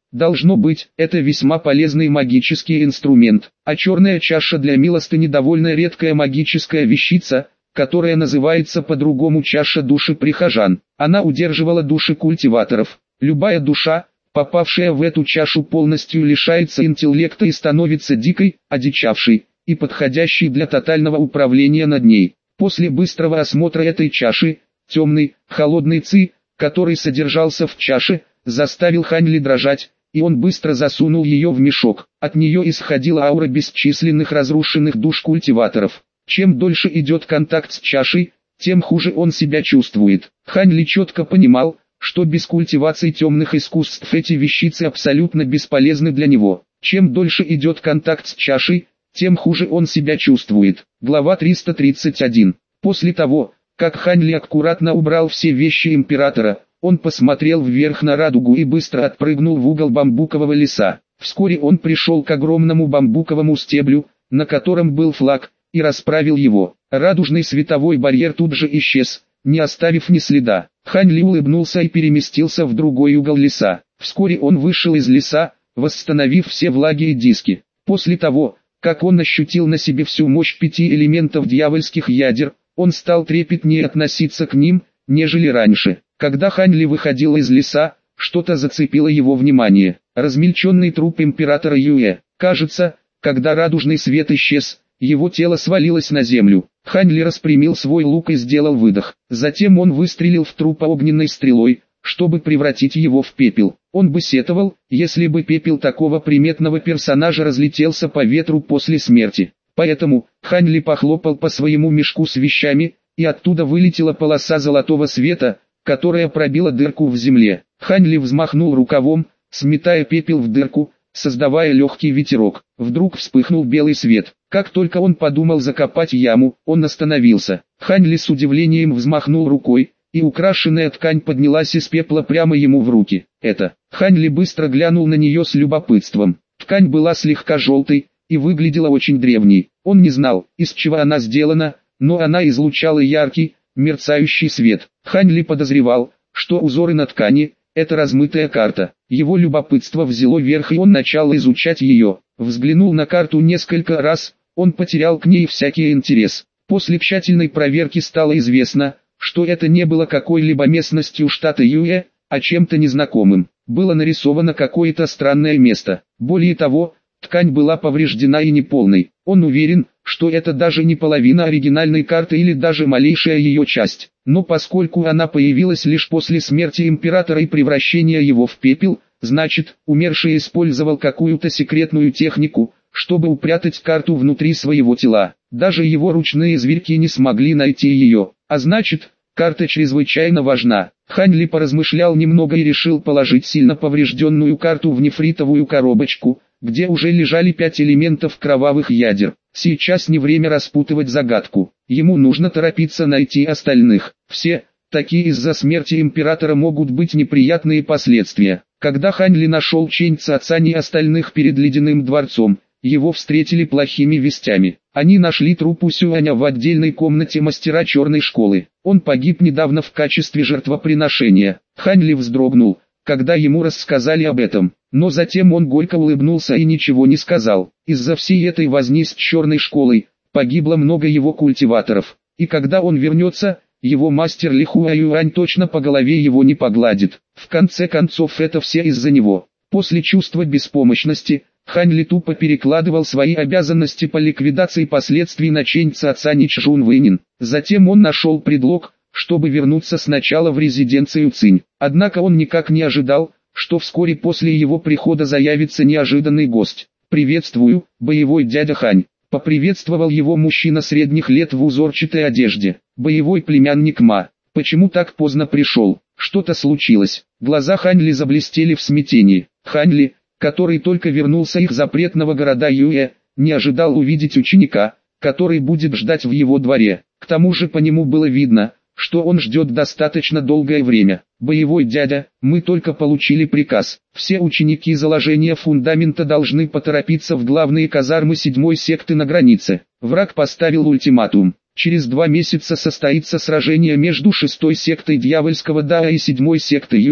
Должно быть, это весьма полезный магический инструмент, а черная чаша для милостыни довольно редкая магическая вещица, которая называется по-другому чаша души прихожан. Она удерживала души культиваторов. Любая душа, попавшая в эту чашу, полностью лишается интеллекта и становится дикой, одичавшей и подходящей для тотального управления над ней. После быстрого осмотра этой чаши, темный, холодный ци, который содержался в чаше, заставил Ханьли дрожать, и он быстро засунул ее в мешок. От нее исходила аура бесчисленных разрушенных душ культиваторов. Чем дольше идет контакт с чашей, тем хуже он себя чувствует. Ханьли четко понимал, что без культивации темных искусств эти вещицы абсолютно бесполезны для него. Чем дольше идет контакт с чашей, тем хуже он себя чувствует. Глава 331. После того, как Ханьли аккуратно убрал все вещи императора, он посмотрел вверх на радугу и быстро отпрыгнул в угол бамбукового леса. Вскоре он пришел к огромному бамбуковому стеблю, на котором был флаг, и расправил его. Радужный световой барьер тут же исчез, не оставив ни следа. Ханьли улыбнулся и переместился в другой угол леса. Вскоре он вышел из леса, восстановив все влаги и диски. После того, как он ощутил на себе всю мощь 5 элементов дьявольских ядер, он стал трепетнее относиться к ним, нежели раньше. Когда Ханьли выходил из леса, что-то зацепило его внимание. Размельченный труп императора Юэ. Кажется, когда радужный свет исчез, его тело свалилось на землю. Ханьли распрямил свой лук и сделал выдох. Затем он выстрелил в труп огненной стрелой, чтобы превратить его в пепел. Он бы сетовал, если бы пепел такого приметного персонажа разлетелся по ветру после смерти. Поэтому Ханьли похлопал по своему мешку с вещами, и оттуда вылетела полоса золотого света, которая пробила дырку в земле. Ханьли взмахнул рукавом, сметая пепел в дырку, создавая легкий ветерок. Вдруг вспыхнул белый свет. Как только он подумал закопать яму, он остановился. Ханьли с удивлением взмахнул рукой, и украшенная ткань поднялась из пепла прямо ему в руки. Это. Ханьли быстро глянул на нее с любопытством. Ткань была слегка желтой, и выглядела очень древней. Он не знал, из чего она сделана, но она излучала яркий, мерцающий свет. Ханьли подозревал, что узоры на ткани – это размытая карта. Его любопытство взяло верх, и он начал изучать ее. Взглянул на карту несколько раз, он потерял к ней всякий интерес. После тщательной проверки стало известно, что это не было какой-либо местностью штата Юэ, а чем-то незнакомым. Было нарисовано какое-то странное место. Более того, ткань была повреждена и неполной. Он уверен, что это даже не половина оригинальной карты или даже малейшая ее часть. Но поскольку она появилась лишь после смерти императора и превращения его в пепел, значит, умерший использовал какую-то секретную технику, чтобы упрятать карту внутри своего тела. Даже его ручные зверьки не смогли найти ее. А значит, карта чрезвычайно важна. Ханьли поразмышлял немного и решил положить сильно поврежденную карту в нефритовую коробочку, где уже лежали 5 элементов кровавых ядер. Сейчас не время распутывать загадку. Ему нужно торопиться найти остальных. Все, такие из-за смерти императора, могут быть неприятные последствия. Когда Ханьли нашел Чэнь Цацань и остальных перед ледяным дворцом, его встретили плохими вестями. Они нашли труп Сюаня в отдельной комнате мастера черной школы. Он погиб недавно в качестве жертвоприношения. Ханьли вздрогнул, когда ему рассказали об этом. Но затем он горько улыбнулся и ничего не сказал. Из-за всей этой возни с черной школой, погибло много его культиваторов. И когда он вернется, его мастер Ли Хуаюань точно по голове его не погладит. В конце концов, это все из-за него. После чувства беспомощности, Ханьли тупо перекладывал свои обязанности по ликвидации последствий на Чэнь Цацань и Чжун Вэнин. Затем он нашел предлог, чтобы вернуться сначала в резиденцию Цинь. Однако он никак не ожидал, что вскоре после его прихода заявится неожиданный гость. «Приветствую, боевой дядя Хань», — поприветствовал его мужчина средних лет в узорчатой одежде. «Боевой племянник Ма, почему так поздно пришел? Что-то случилось?» Глаза Ханьли заблестели в смятении. Ханьли, который только вернулся из запретного города Юэ, не ожидал увидеть ученика, который будет ждать в его дворе. К тому же по нему было видно, что он ждет достаточно долгое время. «Боевой дядя, мы только получили приказ. Все ученики заложения фундамента должны поторопиться в главные казармы 7-й секты на границе». Враг поставил ультиматум. Через 2 месяца состоится сражение между 6-й сектой дьявольского Дао и 7-й сектой Юэ.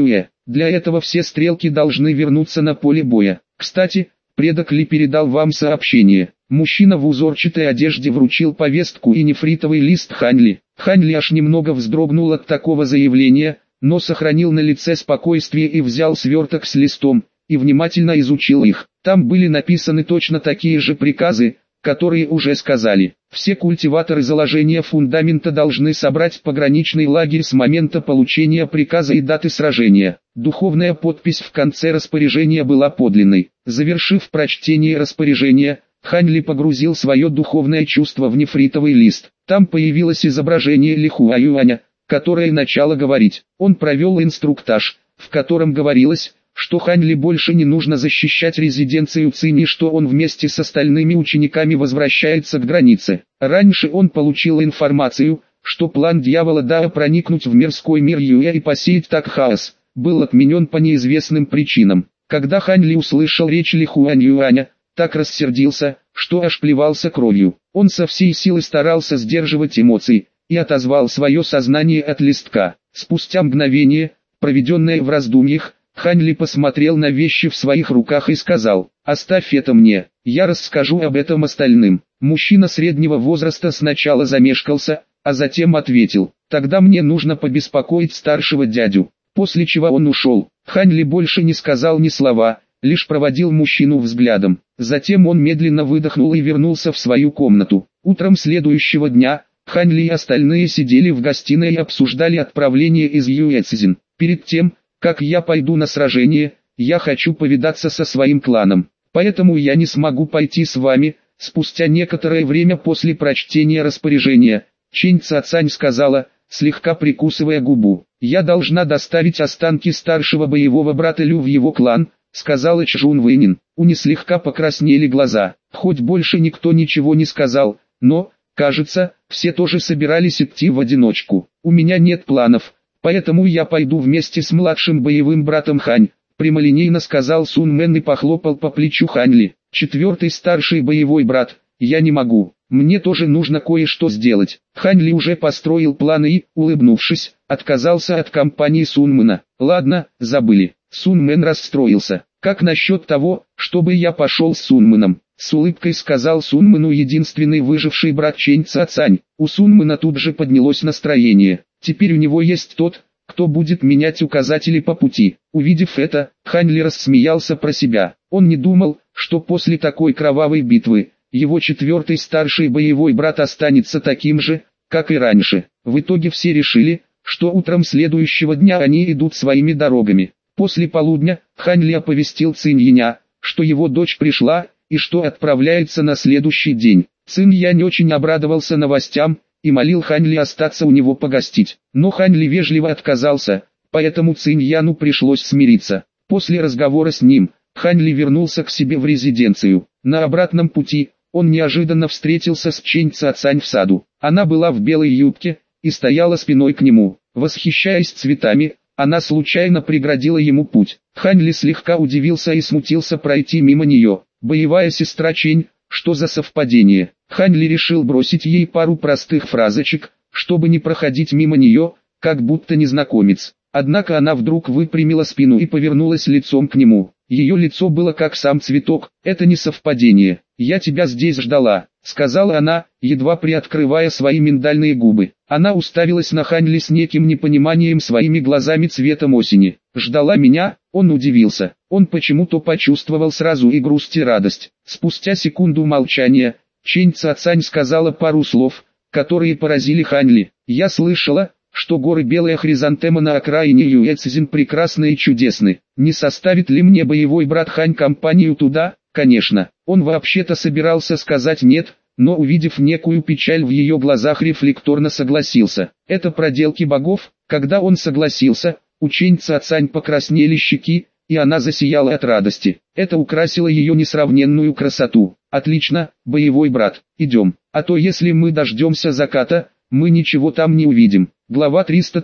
Для этого все стрелки должны вернуться на поле боя. Кстати, предок Ли передал вам сообщение. Мужчина в узорчатой одежде вручил повестку и нефритовый лист Хань Ли. Хань Ли аж немного вздрогнул от такого заявления, но сохранил на лице спокойствие и взял сверток с листом, и внимательно изучил их. Там были написаны точно такие же приказы, которые уже сказали. Все культиваторы заложения фундамента должны собрать пограничный лагерь с момента получения приказа и даты сражения. Духовная подпись в конце распоряжения была подлинной. Завершив прочтение распоряжения, Хань Ли погрузил свое духовное чувство в нефритовый лист. Там появилось изображение Ли Хуа Юаня, которое начало говорить. Он провел инструктаж, в котором говорилось, что Хань Ли больше не нужно защищать резиденцию Цинь и что он вместе с остальными учениками возвращается к границе. Раньше он получил информацию, что план дьявола Дао проникнуть в мирской мир Юэ и посеять так хаос, был отменен по неизвестным причинам. Когда Хань Ли услышал речь Ли Хуань Юаня, так рассердился, что аж плевался кровью. Он со всей силы старался сдерживать эмоции, и отозвал свое сознание от листка. Спустя мгновение, проведенное в раздумьях, Хань Ли посмотрел на вещи в своих руках и сказал: «Оставь это мне, я расскажу об этом остальным». Мужчина среднего возраста сначала замешкался, а затем ответил: «Тогда мне нужно побеспокоить старшего дядю». После чего он ушел. Хань Ли больше не сказал ни слова, лишь проводил мужчину взглядом. Затем он медленно выдохнул и вернулся в свою комнату. Утром следующего дня, Хань Ли и остальные сидели в гостиной и обсуждали отправление из Юэцзин. «Перед тем, как я пойду на сражение, я хочу повидаться со своим кланом, поэтому я не смогу пойти с вами». Спустя некоторое время после прочтения распоряжения, Чэнь Цацань сказала, слегка прикусывая губу: «Я должна доставить останки старшего боевого брата Лю в его клан», сказала Чжун Вэнин. У них слегка покраснели глаза, хоть больше никто ничего не сказал, но, кажется, все тоже собирались идти в одиночку. «У меня нет планов, поэтому я пойду вместе с младшим боевым братом Хань», прямолинейно сказал Сун Мэн и похлопал по плечу Хань Ли. «Четвертый старший боевой брат, я не могу, мне тоже нужно кое-что сделать». Хань Ли уже построил планы и, улыбнувшись, отказался от компании Сун Мэна. «Ладно, забыли». Сун Мэн расстроился. «Как насчет того, чтобы я пошел с Сун Мэном?» С улыбкой сказал Сун Мэну единственный выживший брат Чэнь Цацань. У Сун Мэна тут же поднялось настроение. Теперь у него есть тот, кто будет менять указатели по пути. Увидев это, Хань Ли рассмеялся про себя. Он не думал, что после такой кровавой битвы, его четвертый старший боевой брат останется таким же, как и раньше. В итоге все решили, что утром следующего дня они идут своими дорогами. После полудня, Хань Ли оповестил Цинь Яня, что его дочь пришла, и что отправляется на следующий день. Цинь Янь очень обрадовался новостям, и молил Хань Ли остаться у него погостить. Но Хань Ли вежливо отказался, поэтому Цинь Яну пришлось смириться. После разговора с ним, Хань Ли вернулся к себе в резиденцию. На обратном пути, он неожиданно встретился с Чэнь Цацань в саду. Она была в белой юбке, и стояла спиной к нему. Восхищаясь цветами, она случайно преградила ему путь. Хань Ли слегка удивился и смутился пройти мимо нее. Боевая сестра Чэнь, что за совпадение? Хань Ли решил бросить ей пару простых фразочек, чтобы не проходить мимо нее, как будто незнакомец. Однако она вдруг выпрямила спину и повернулась лицом к нему. Ее лицо было как сам цветок. «Это не совпадение. Я тебя здесь ждала», — сказала она, едва приоткрывая свои миндальные губы. Она уставилась на Хань Ли с неким непониманием своими глазами цветом осени. «Ждала меня?» Он удивился. Он почему-то почувствовал сразу и грусть, и радость. Спустя секунду молчания, Чэнь Цацань сказала пару слов, которые поразили Хань Ли. «Я слышала, что горы Белая Хризантема на окраине Юэцзин прекрасны и чудесны. Не составит ли мне боевой брат Хань компанию туда?» Конечно, он вообще-то собирался сказать «нет», но увидев некую печаль в ее глазах, рефлекторно согласился. Это проделки богов. Когда он согласился, у Чэнь Цацань покраснели щеки, и она засияла от радости. Это украсило ее несравненную красоту. «Отлично, боевой брат, идем, а то если мы дождемся заката, мы ничего там не увидим». Глава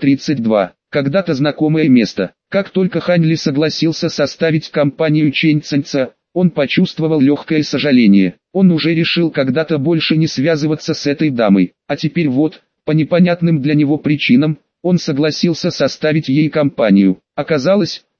332. Когда-то знакомое место. Как только Хань Ли согласился составить компанию Чэнь Цаньца, он почувствовал легкое сожаление. Он уже решил когда-то больше не связываться с этой дамой, а теперь вот, по непонятным для него причинам, он согласился составить ей компанию. Оказалось,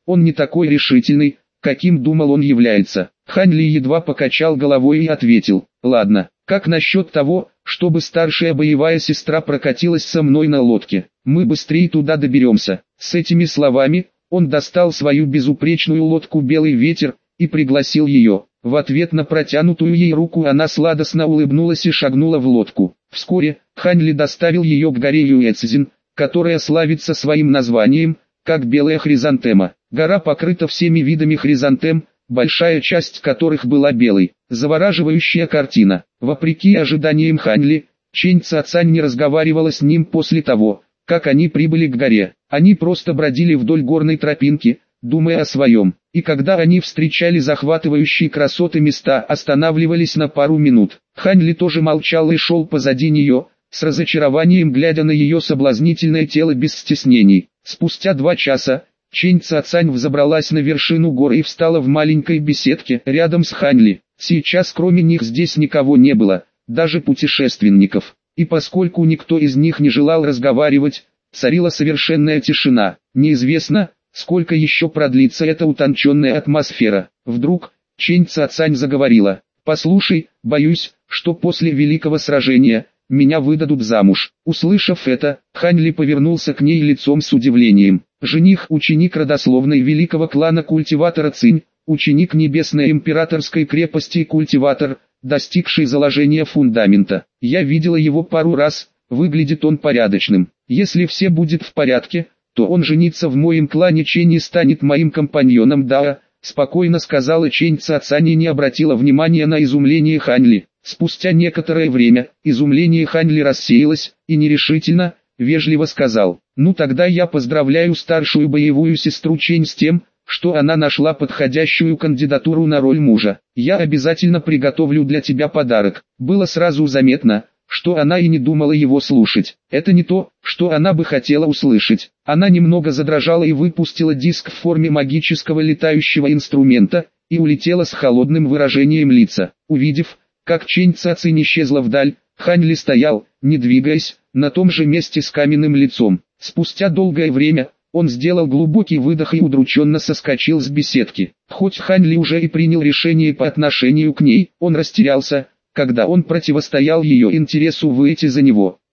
он не такой решительный, каким думал он является. Хань Ли едва покачал головой и ответил: ладно, как насчет того, чтобы старшая боевая сестра прокатилась со мной на лодке? Мы быстрее туда доберемся. С этими словами, он достал свою безупречную лодку «Белый ветер» и пригласил ее. В ответ на протянутую ей руку она сладостно улыбнулась и шагнула в лодку. Вскоре, Хань Ли доставил ее к горе Юэцзин, которая славится своим названием, как белая хризантема. Гора покрыта всеми видами хризантем, большая часть которых была белой. Завораживающая картина. Вопреки ожиданиям Хань Ли, Чэнь Цацань не разговаривала с ним после того, как они прибыли к горе. Они просто бродили вдоль горной тропинки, думая о своем. И когда они встречали захватывающие красоты места, останавливались на пару минут. Хань Ли тоже молчал и шел позади нее, с разочарованием глядя на ее соблазнительное тело без стеснений. Спустя 2 часа, Чэнь Цацань взобралась на вершину горы и встала в маленькой беседке рядом с Хань Ли. Сейчас кроме них здесь никого не было, даже путешественников. И поскольку никто из них не желал разговаривать, царила совершенная тишина. Неизвестно, сколько еще продлится эта утонченная атмосфера. Вдруг, Чэнь Цацань заговорила: «Послушай, боюсь, что после великого сражения меня выдадут замуж». Услышав это, Хань Ли повернулся к ней лицом с удивлением. Жених — ученик родословной великого клана культиватора Цинь, ученик небесной императорской крепости и культиватор, достигший заложения фундамента. Я видела его пару раз, выглядит он порядочным. Если все будет в порядке, то он женится в моем клане Чэнь и станет моим компаньоном. Да, спокойно сказала Чэнь Цацань и не обратила внимания на изумление Хань Ли. Спустя некоторое время, изумление Хань Ли рассеялось, и нерешительно, вежливо сказал: «Ну тогда я поздравляю старшую боевую сестру Чэнь с тем, что она нашла подходящую кандидатуру на роль мужа. Я обязательно приготовлю для тебя подарок». Было сразу заметно, что она и не думала его слушать. Это не то, что она бы хотела услышать. Она немного задрожала и выпустила диск в форме магического летающего инструмента, и улетела с холодным выражением лица. Увидев, как Чэнь Цацинь исчезла вдаль, Хань Ли стоял, не двигаясь, на том же месте с каменным лицом. Спустя долгое время, он сделал глубокий выдох и удрученно соскочил с беседки. Хоть Хань Ли уже и принял решение по отношению к ней, он растерялся, когда он противостоял ее интересу выйти за него.